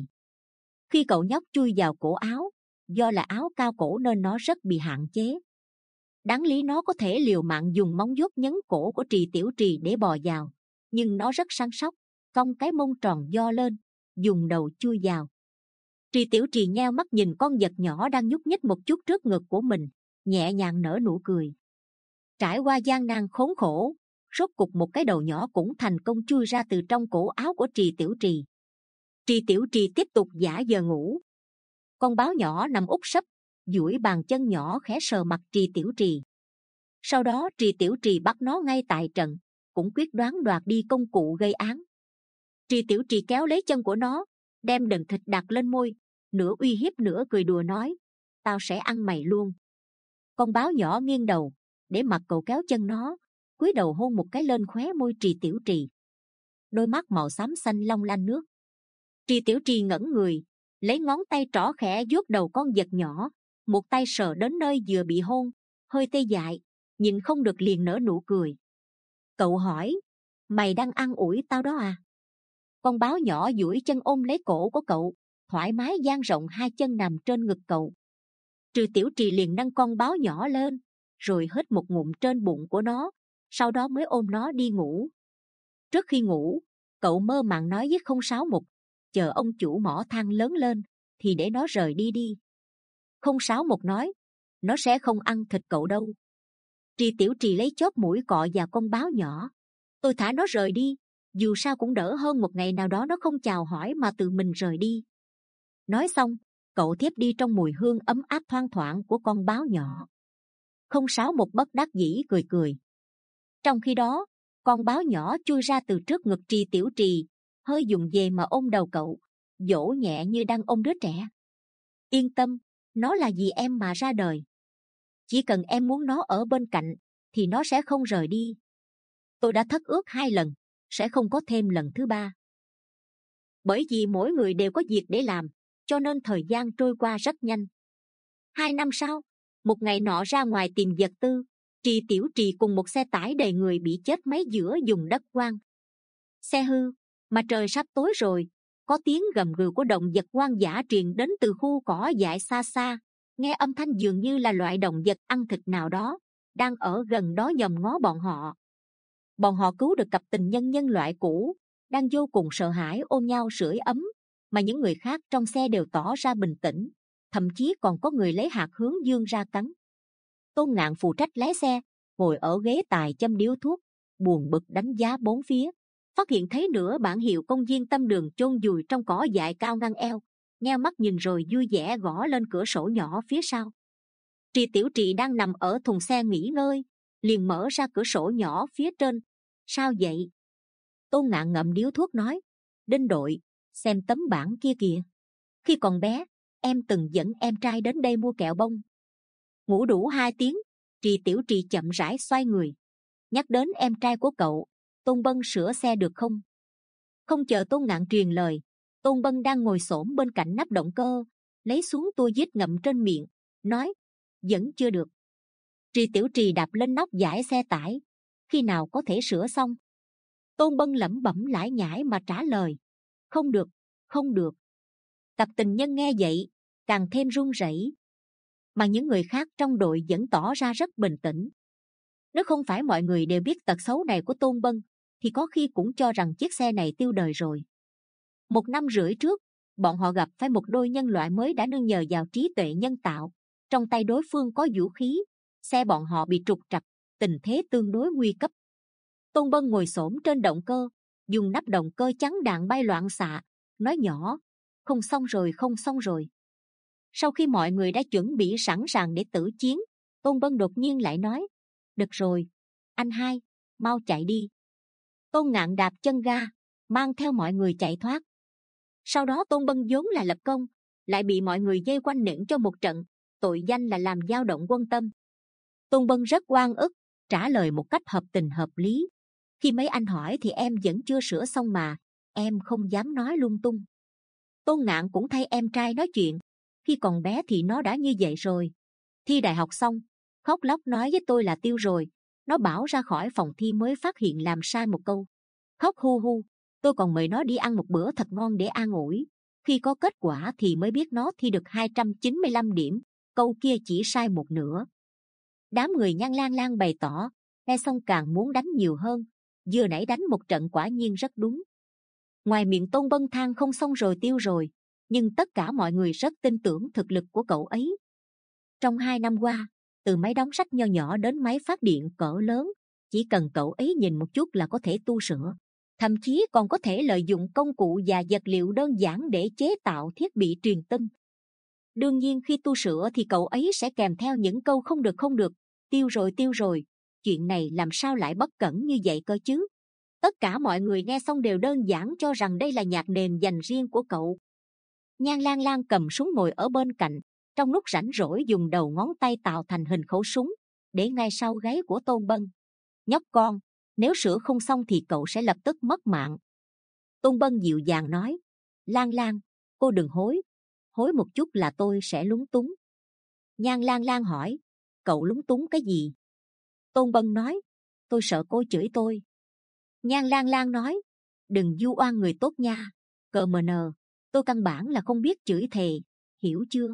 Khi cậu nhóc chui vào cổ áo, do là áo cao cổ nên nó rất bị hạn chế. Đáng lý nó có thể liều mạng dùng móng vuốt nhấn cổ của Trì Tiểu Trì để bò vào, nhưng nó rất săn sóc, cong cái mông tròn do lên, dùng đầu chui vào. Trì Tiểu Trì nheo mắt nhìn con vật nhỏ đang nhúc nhích một chút trước ngực của mình, nhẹ nhàng nở nụ cười. Trải qua gian nan khốn khổ, rốt cục một cái đầu nhỏ cũng thành công chui ra từ trong cổ áo của Trì Tiểu Trì. Trì Tiểu Trì tiếp tục giả vờ ngủ. Con báo nhỏ nằm úp sấp, duỗi bàn chân nhỏ khẽ sờ mặt Trì Tiểu Trì. Sau đó Trì Tiểu Trì bắt nó ngay tại trận, cũng quyết đoán đoạt đi công cụ gây án. Trì Tiểu Trì kéo lấy chân của nó, đem đần thịt đặt lên môi, nửa uy hiếp nửa cười đùa nói: tao sẽ ăn mày luôn. Con báo nhỏ nghiêng đầu, để mặc cậu kéo chân nó, cúi đầu hôn một cái lên khóe môi Trì Tiểu Trì. Đôi mắt màu xám xanh long lanh nước. Trì Tiểu Trì ngẩng người, lấy ngón tay trỏ khẽ vuốt đầu con vật nhỏ, một tay sờ đến nơi vừa bị hôn, hơi tê dại, nhìn không được liền nở nụ cười. Cậu hỏi: mày đang ăn ủi tao đó à? Con báo nhỏ duỗi chân ôm lấy cổ của cậu, thoải mái dang rộng hai chân nằm trên ngực cậu. Trì Tiểu Trì liền nâng con báo nhỏ lên, rồi hít một ngụm trên bụng của nó, sau đó mới ôm nó đi ngủ. Trước khi ngủ, cậu mơ màng nói với không sáu một: chờ ông chủ mỏ than lớn lên thì để nó rời đi đi. Không sáu một nói: nó sẽ không ăn thịt cậu đâu. Trì Tiểu Trì lấy chóp mũi cọ vào con báo nhỏ. Tôi thả nó rời đi, dù sao cũng đỡ hơn một ngày nào đó nó không chào hỏi mà tự mình rời đi. Nói xong, cậu thiếp đi trong mùi hương ấm áp thoang thoảng của con báo nhỏ. Không sáu một bất đắc dĩ cười cười. Trong khi đó, con báo nhỏ chui ra từ trước ngực Trì Tiểu Trì, hơi dùng về mà ôm đầu cậu, dỗ nhẹ như đang ôm đứa trẻ. Yên tâm, nó là vì em mà ra đời. Chỉ cần em muốn nó ở bên cạnh, thì nó sẽ không rời đi. Tôi đã thất ước hai lần, sẽ không có thêm lần thứ ba. Bởi vì mỗi người đều có việc để làm, cho nên thời gian trôi qua rất nhanh. Hai năm sau, một ngày nọ ra ngoài tìm vật tư, Trì Tiểu Trì cùng một xe tải đầy người bị chết máy giữa vùng đất hoang. Xe hư, mà trời sắp tối rồi, có tiếng gầm gừ của động vật hoang dã truyền đến từ khu cỏ dại xa xa, nghe âm thanh dường như là loại động vật ăn thịt nào đó đang ở gần đó nhòm ngó bọn họ. Bọn họ cứu được cặp tình nhân nhân loại cũ, đang vô cùng sợ hãi ôm nhau sưởi ấm, mà những người khác trong xe đều tỏ ra bình tĩnh, thậm chí còn có người lấy hạt hướng dương ra cắn. Tôn Ngạn phụ trách lái xe, ngồi ở ghế tài châm điếu thuốc, buồn bực đánh giá bốn phía, phát hiện thấy nửa bản hiệu công viên tâm đường chôn vùi trong cỏ dại cao ngang eo, nheo mắt nhìn rồi vui vẻ gõ lên cửa sổ nhỏ phía sau. Trì Tiểu Trì đang nằm ở thùng xe nghỉ ngơi, liền mở ra cửa sổ nhỏ phía trên. Sao vậy? Tôn Ngạn ngậm điếu thuốc nói, Đinh đội, xem tấm bảng kia kìa. Khi còn bé, em từng dẫn em trai đến đây mua kẹo bông. Ngủ đủ hai tiếng, Trì Tiểu Trì chậm rãi xoay người. Nhắc đến em trai của cậu, Tôn Bân sửa xe được không? Không chờ Tôn Ngạn truyền lời, Tôn Bân đang ngồi xổm bên cạnh nắp động cơ, lấy xuống tua vít ngậm trên miệng, nói, vẫn chưa được. Trì Tiểu Trì đạp lên nóc giải xe tải, khi nào có thể sửa xong? Tôn Bân lẩm bẩm lải nhải mà trả lời, không được, không được. Cặp tình nhân nghe vậy, càng thêm run rẩy, mà những người khác trong đội vẫn tỏ ra rất bình tĩnh. Nếu không phải mọi người đều biết tật xấu này của Tôn Bân, thì có khi cũng cho rằng chiếc xe này tiêu đời rồi. Một năm rưỡi trước, bọn họ gặp phải một đôi nhân loại mới đã nương nhờ vào trí tuệ nhân tạo. Trong tay đối phương có vũ khí, xe bọn họ bị trục trặc, tình thế tương đối nguy cấp. Tôn Bân ngồi xổm trên động cơ, dùng nắp động cơ chắn đạn bay loạn xạ, nói nhỏ, không xong rồi, không xong rồi. Sau khi mọi người đã chuẩn bị sẵn sàng để tử chiến, Tôn Bân đột nhiên lại nói, được rồi, anh hai, mau chạy đi. Tôn Ngạn đạp chân ga, mang theo mọi người chạy thoát. Sau đó Tôn Bân vốn là lập công, lại bị mọi người vây quanh nện cho một trận, tội danh là làm dao động quân tâm. Tôn Bân rất oan ức, trả lời một cách hợp tình hợp lý. Khi mấy anh hỏi thì em vẫn chưa sửa xong mà, em không dám nói lung tung. Tôn Ngạn cũng thay em trai nói chuyện, khi còn bé thì nó đã như vậy rồi. Thi đại học xong, khóc lóc nói với tôi là tiêu rồi. Nó bảo ra khỏi phòng thi mới phát hiện làm sai một câu. Khóc hu hu, tôi còn mời nó đi ăn một bữa thật ngon để an ủi. Khi có kết quả thì mới biết nó thi được hai trăm chín mươi lăm điểm, câu kia chỉ sai một nửa. Đám người Nhan Lang Lang bày tỏ, nghe xong càng muốn đánh nhiều hơn. Vừa nãy đánh một trận quả nhiên rất đúng. Ngoài miệng Tôn Bân than không xong rồi tiêu rồi, nhưng tất cả mọi người rất tin tưởng thực lực của cậu ấy. Trong hai năm qua, từ máy đóng sách nho nhỏ đến máy phát điện cỡ lớn, chỉ cần cậu ấy nhìn một chút là có thể tu sửa. Thậm chí còn có thể lợi dụng công cụ và vật liệu đơn giản để chế tạo thiết bị truyền tin. Đương nhiên khi tu sửa thì cậu ấy sẽ kèm theo những câu không được không được, tiêu rồi tiêu rồi. Chuyện này làm sao lại bất cẩn như vậy cơ chứ? Tất cả mọi người nghe xong đều đơn giản cho rằng đây là nhạc nền dành riêng của cậu. Nhan Lang Lang cầm súng ngồi ở bên cạnh, trong lúc rảnh rỗi dùng đầu ngón tay tạo thành hình khẩu súng, để ngay sau gáy của Tôn Bân. Nhóc con, nếu sửa không xong thì cậu sẽ lập tức mất mạng. Tôn Bân dịu dàng nói, Lang Lang, cô đừng hối, hối một chút là tôi sẽ lúng túng. Nhan Lang Lang hỏi, cậu lúng túng cái gì? Tôn Bân nói, tôi sợ cô chửi tôi. Nhan Lang Lang nói, đừng vu oan người tốt nha, cờ mờ nờ, tôi căn bản là không biết chửi thề, hiểu chưa?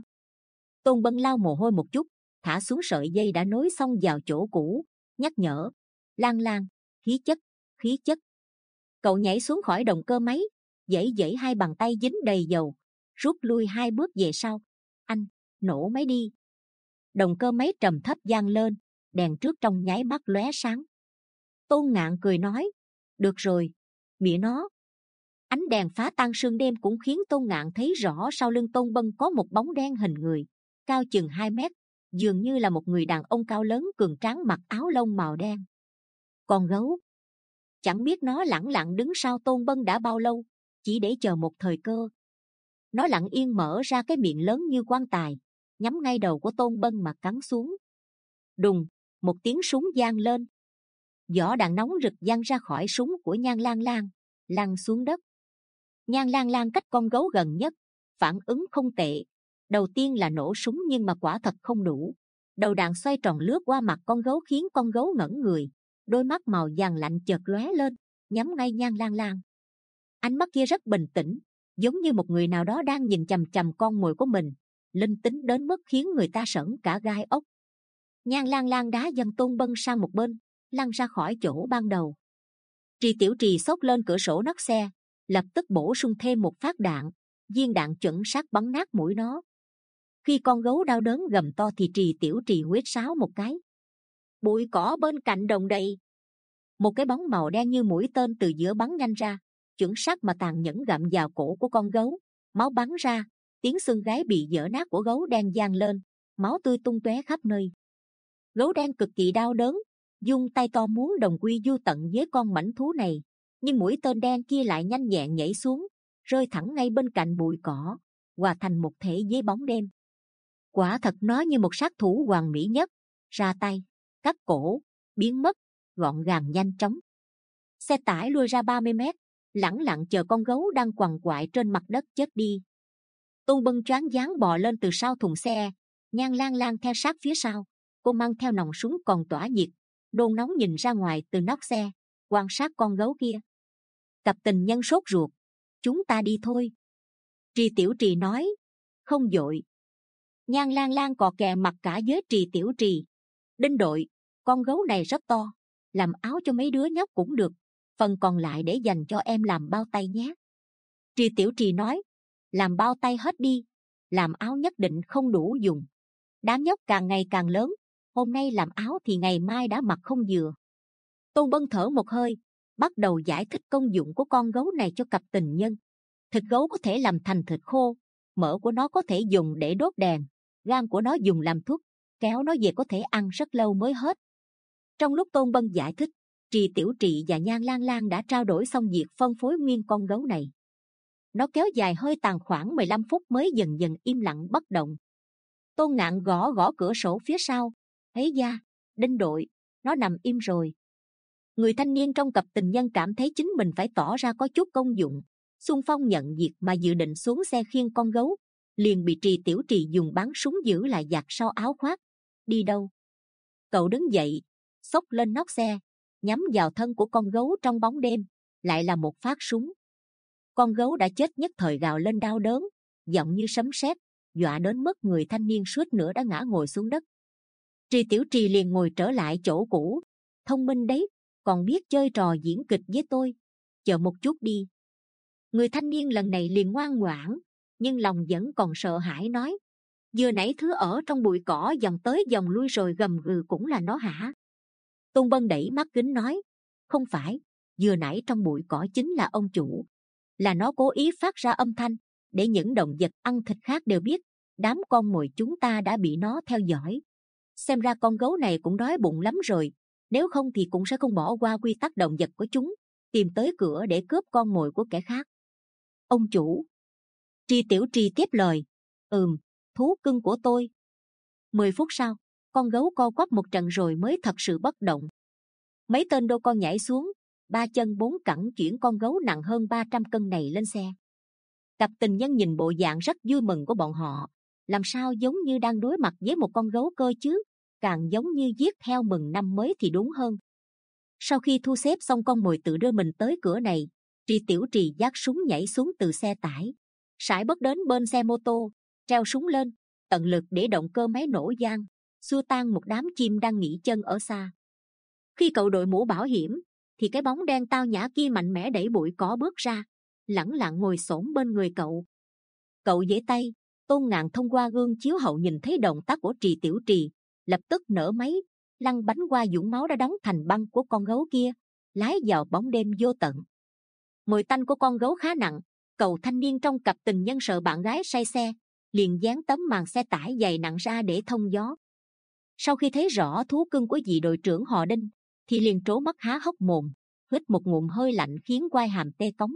Tôn Bân lau mồ hôi một chút, thả xuống sợi dây đã nối xong vào chỗ cũ, nhắc nhở, Lang Lang, khí chất, khí chất. Cậu nhảy xuống khỏi động cơ máy, giãy giãy hai bàn tay dính đầy dầu, rút lui hai bước về sau. Anh, nổ máy đi. Động cơ máy trầm thấp vang lên, đèn trước trong nháy mắt lóe sáng. Tôn Ngạn cười nói, được rồi, mẹ nó. Ánh đèn phá tan sương đêm cũng khiến Tôn Ngạn thấy rõ sau lưng Tôn Bân có một bóng đen hình người, cao chừng hai mét, dường như là một người đàn ông cao lớn cường tráng mặc áo lông màu đen. Con gấu. Chẳng biết nó lẳng lặng đứng sau Tôn Bân đã bao lâu, chỉ để chờ một thời cơ. Nó lặng yên mở ra cái miệng lớn như quan tài, nhắm ngay đầu của Tôn Bân mà cắn xuống. Đùng, một tiếng súng vang lên. Vỏ đạn nóng rực văng ra khỏi súng của Nhan Lang Lang, lăn xuống đất. Nhan Lang Lang cách con gấu gần nhất, phản ứng không tệ. Đầu tiên là nổ súng nhưng mà quả thật không đủ. Đầu đạn xoay tròn lướt qua mặt con gấu khiến con gấu ngẩn người. Đôi mắt màu vàng lạnh chợt lóe lên, nhắm ngay Nhan Lang Lang. Ánh mắt kia rất bình tĩnh, giống như một người nào đó đang nhìn chằm chằm con mồi của mình, linh tính đến mức khiến người ta sởn cả gai ốc. Nhan Lang Lang đá dần Tôn Bân sang một bên, lăn ra khỏi chỗ ban đầu, Tri Tiểu Trì xốc lên cửa sổ nóc xe, lập tức bổ sung thêm một phát đạn. Viên đạn chuẩn xác bắn nát mũi nó. Khi con gấu đau đớn gầm to thì Trì Tiểu Trì huýt sáo một cái. Bụi cỏ bên cạnh đồng đầy. Một cái bóng màu đen như mũi tên từ giữa bắn nhanh ra, chuẩn xác mà tàn nhẫn gặm vào cổ của con gấu. Máu bắn ra, tiếng xương gáy bị vỡ nát của gấu đen vang lên, máu tươi tung tóe khắp nơi. Gấu đen cực kỳ đau đớn, dung tay to muốn đồng quy vu tận với con mãnh thú này, nhưng mũi tên đen kia lại nhanh nhẹn nhảy xuống, rơi thẳng ngay bên cạnh bụi cỏ, hòa thành một thể với bóng đêm. Quả thật nó như một sát thủ hoàn mỹ nhất, ra tay, cắt cổ, biến mất, gọn gàng nhanh chóng. Xe tải lui ra ba mươi mét, lẳng lặng chờ con gấu đang quằn quại trên mặt đất chết đi. Tôn Bân choáng váng bò lên từ sau thùng xe, Nhan Lang Lang theo sát phía sau. Cô mang theo nòng súng còn tỏa nhiệt, đôn nóng nhìn ra ngoài từ nóc xe, quan sát con gấu kia. Cặp tình nhân sốt ruột. Chúng ta đi thôi. Trì Tiểu Trì nói. Không vội. Nhan Lang Lang cò kè mặt cả với Trì Tiểu Trì. Đinh đội, con gấu này rất to, làm áo cho mấy đứa nhóc cũng được, phần còn lại để dành cho em làm bao tay nhé. Trì Tiểu Trì nói. Làm bao tay hết đi, làm áo nhất định không đủ dùng. Đám nhóc càng ngày càng lớn, hôm nay làm áo thì ngày mai đã mặc không vừa. Tôn Bân thở một hơi, bắt đầu giải thích công dụng của con gấu này cho cặp tình nhân. Thịt gấu có thể làm thành thịt khô, mỡ của nó có thể dùng để đốt đèn, gan của nó dùng làm thuốc, kéo nó về có thể ăn rất lâu mới hết. Trong lúc Tôn Bân giải thích, Trì Tiểu Trì và Nhan Lang Lang đã trao đổi xong việc phân phối nguyên con gấu này. Nó kéo dài hơi tàn khoảng mười lăm phút mới dần dần im lặng bất động. Tôn Ngạn gõ gõ cửa sổ phía sau. Ấy da, Đinh đội, nó nằm im rồi. Người thanh niên trong cặp tình nhân cảm thấy chính mình phải tỏ ra có chút công dụng, xung phong nhận việc mà dự định xuống xe khiêng con gấu, liền bị Trì Tiểu Trì dùng bắn súng giữ lại giặt sau áo khoác. Đi đâu? Cậu đứng dậy, xốc lên nóc xe, nhắm vào thân của con gấu trong bóng đêm, lại là một phát súng. Con gấu đã chết nhất thời gào lên đau đớn, giọng như sấm sét, dọa đến mức người thanh niên suýt nữa đã ngã ngồi xuống đất. Trì Tiểu Trì liền ngồi trở lại chỗ cũ. Thông minh đấy, còn biết chơi trò diễn kịch với tôi. Chờ một chút đi. Người thanh niên lần này liền ngoan ngoãn, nhưng lòng vẫn còn sợ hãi nói. Vừa nãy thứ ở trong bụi cỏ vòng tới vòng lui rồi gầm gừ cũng là nó hả? Tôn Bân đẩy mắt kính nói. Không phải, vừa nãy trong bụi cỏ chính là ông chủ. Là nó cố ý phát ra âm thanh, để những động vật ăn thịt khác đều biết đám con mồi chúng ta đã bị nó theo dõi. Xem ra con gấu này cũng đói bụng lắm rồi, nếu không thì cũng sẽ không bỏ qua quy tắc động vật của chúng, tìm tới cửa để cướp con mồi của kẻ khác. Ông chủ. Trì Tiểu Trì tiếp lời. Ừm, thú cưng của tôi. Mười phút sau, con gấu co quắp một trận rồi mới thật sự bất động. Mấy tên đô con nhảy xuống, ba chân bốn cẳng chuyển con gấu nặng hơn ba trăm cân này lên xe. Cặp tình nhân nhìn bộ dạng rất vui mừng của bọn họ, làm sao giống như đang đối mặt với một con gấu cơ chứ, càng giống như giết heo mừng năm mới thì đúng hơn. Sau khi thu xếp xong con mồi tự đưa mình tới cửa này, Trì Tiểu Trì vác súng nhảy xuống từ xe tải, sải bước đến bên xe mô tô, treo súng lên, tận lực để động cơ máy nổ vang, xua tan một đám chim đang nghỉ chân ở xa. Khi cậu đội mũ bảo hiểm, thì cái bóng đen tao nhã kia mạnh mẽ đẩy bụi cỏ bước ra, lẳng lặng ngồi xổm bên người cậu. Cậu giãy tay. Tôn Ngạn thông qua gương chiếu hậu nhìn thấy động tác của Trì Tiểu Trì, lập tức nở máy, lăn bánh qua vũng máu đã đóng thành băng của con gấu kia, lái vào bóng đêm vô tận. Mùi tanh của con gấu khá nặng, cậu thanh niên trong cặp tình nhân sợ bạn gái say xe, liền dán tấm màn xe tải dày nặng ra để thông gió. Sau khi thấy rõ thú cưng của vị đội trưởng họ Đinh, thì liền trố mắt há hốc mồm, hít một ngụm hơi lạnh khiến quai hàm tê cống.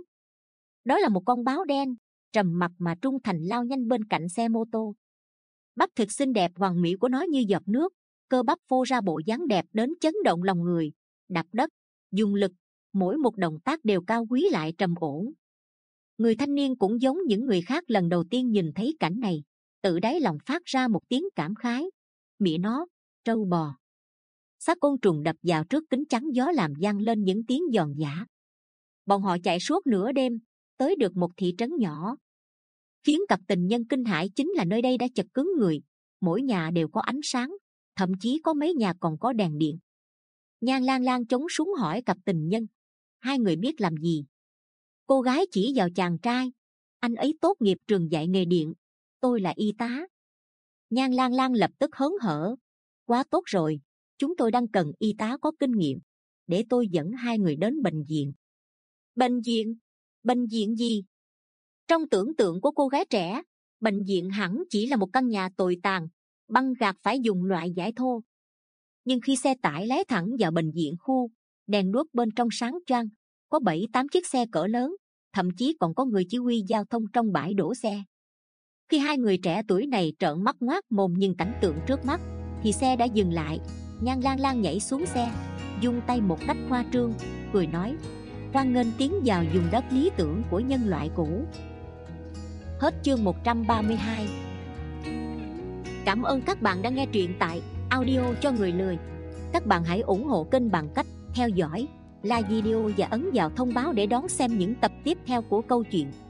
Đó là một con báo đen, trầm mặc mà trung thành lao nhanh bên cạnh xe mô tô. Bắp thịt xinh đẹp hoàn mỹ của nó như giọt nước, cơ bắp phô ra bộ dáng đẹp đến chấn động lòng người, đạp đất, dùng lực, mỗi một động tác đều cao quý lại trầm ổn. Người thanh niên cũng giống những người khác lần đầu tiên nhìn thấy cảnh này, tự đáy lòng phát ra một tiếng cảm khái. Mẹ nó, trâu bò. Xác côn trùng đập vào trước kính chắn gió làm vang lên những tiếng giòn giã. Bọn họ chạy suốt nửa đêm, tới được một thị trấn nhỏ. Khiến cặp tình nhân kinh hãi chính là nơi đây đã chật cứng người, mỗi nhà đều có ánh sáng, thậm chí có mấy nhà còn có đèn điện. Nhan Lang Lang chống súng hỏi cặp tình nhân. Hai người biết làm gì? Cô gái chỉ vào chàng trai. Anh ấy tốt nghiệp trường dạy nghề điện. Tôi là y tá. Nhan Lan Lan lập tức hớn hở. Quá tốt rồi, chúng tôi đang cần y tá có kinh nghiệm. Để tôi dẫn hai người đến bệnh viện. Bệnh viện? Bệnh viện gì? Trong tưởng tượng của cô gái trẻ, bệnh viện hẳn chỉ là một căn nhà tồi tàn, băng gạc phải dùng loại giải thô. Nhưng khi xe tải lái thẳng vào bệnh viện khu, đèn đuốc bên trong sáng choang, có bảy tám chiếc xe cỡ lớn, thậm chí còn có người chỉ huy giao thông trong bãi đổ xe. Khi hai người trẻ tuổi này trợn mắt ngoác mồm nhìn cảnh tượng trước mắt, thì xe đã dừng lại. Nhan Lan Lan nhảy xuống xe, dung tay một cách khoa trương, cười nói: hoan nghênh tiến vào vùng đất lý tưởng của nhân loại cũ. Hết chương một trăm ba mươi hai. Cảm ơn các bạn đã nghe truyện tại Audio cho người lười. Các bạn hãy ủng hộ kênh bằng cách theo dõi, like video và ấn vào thông báo để đón xem những tập tiếp theo của câu chuyện.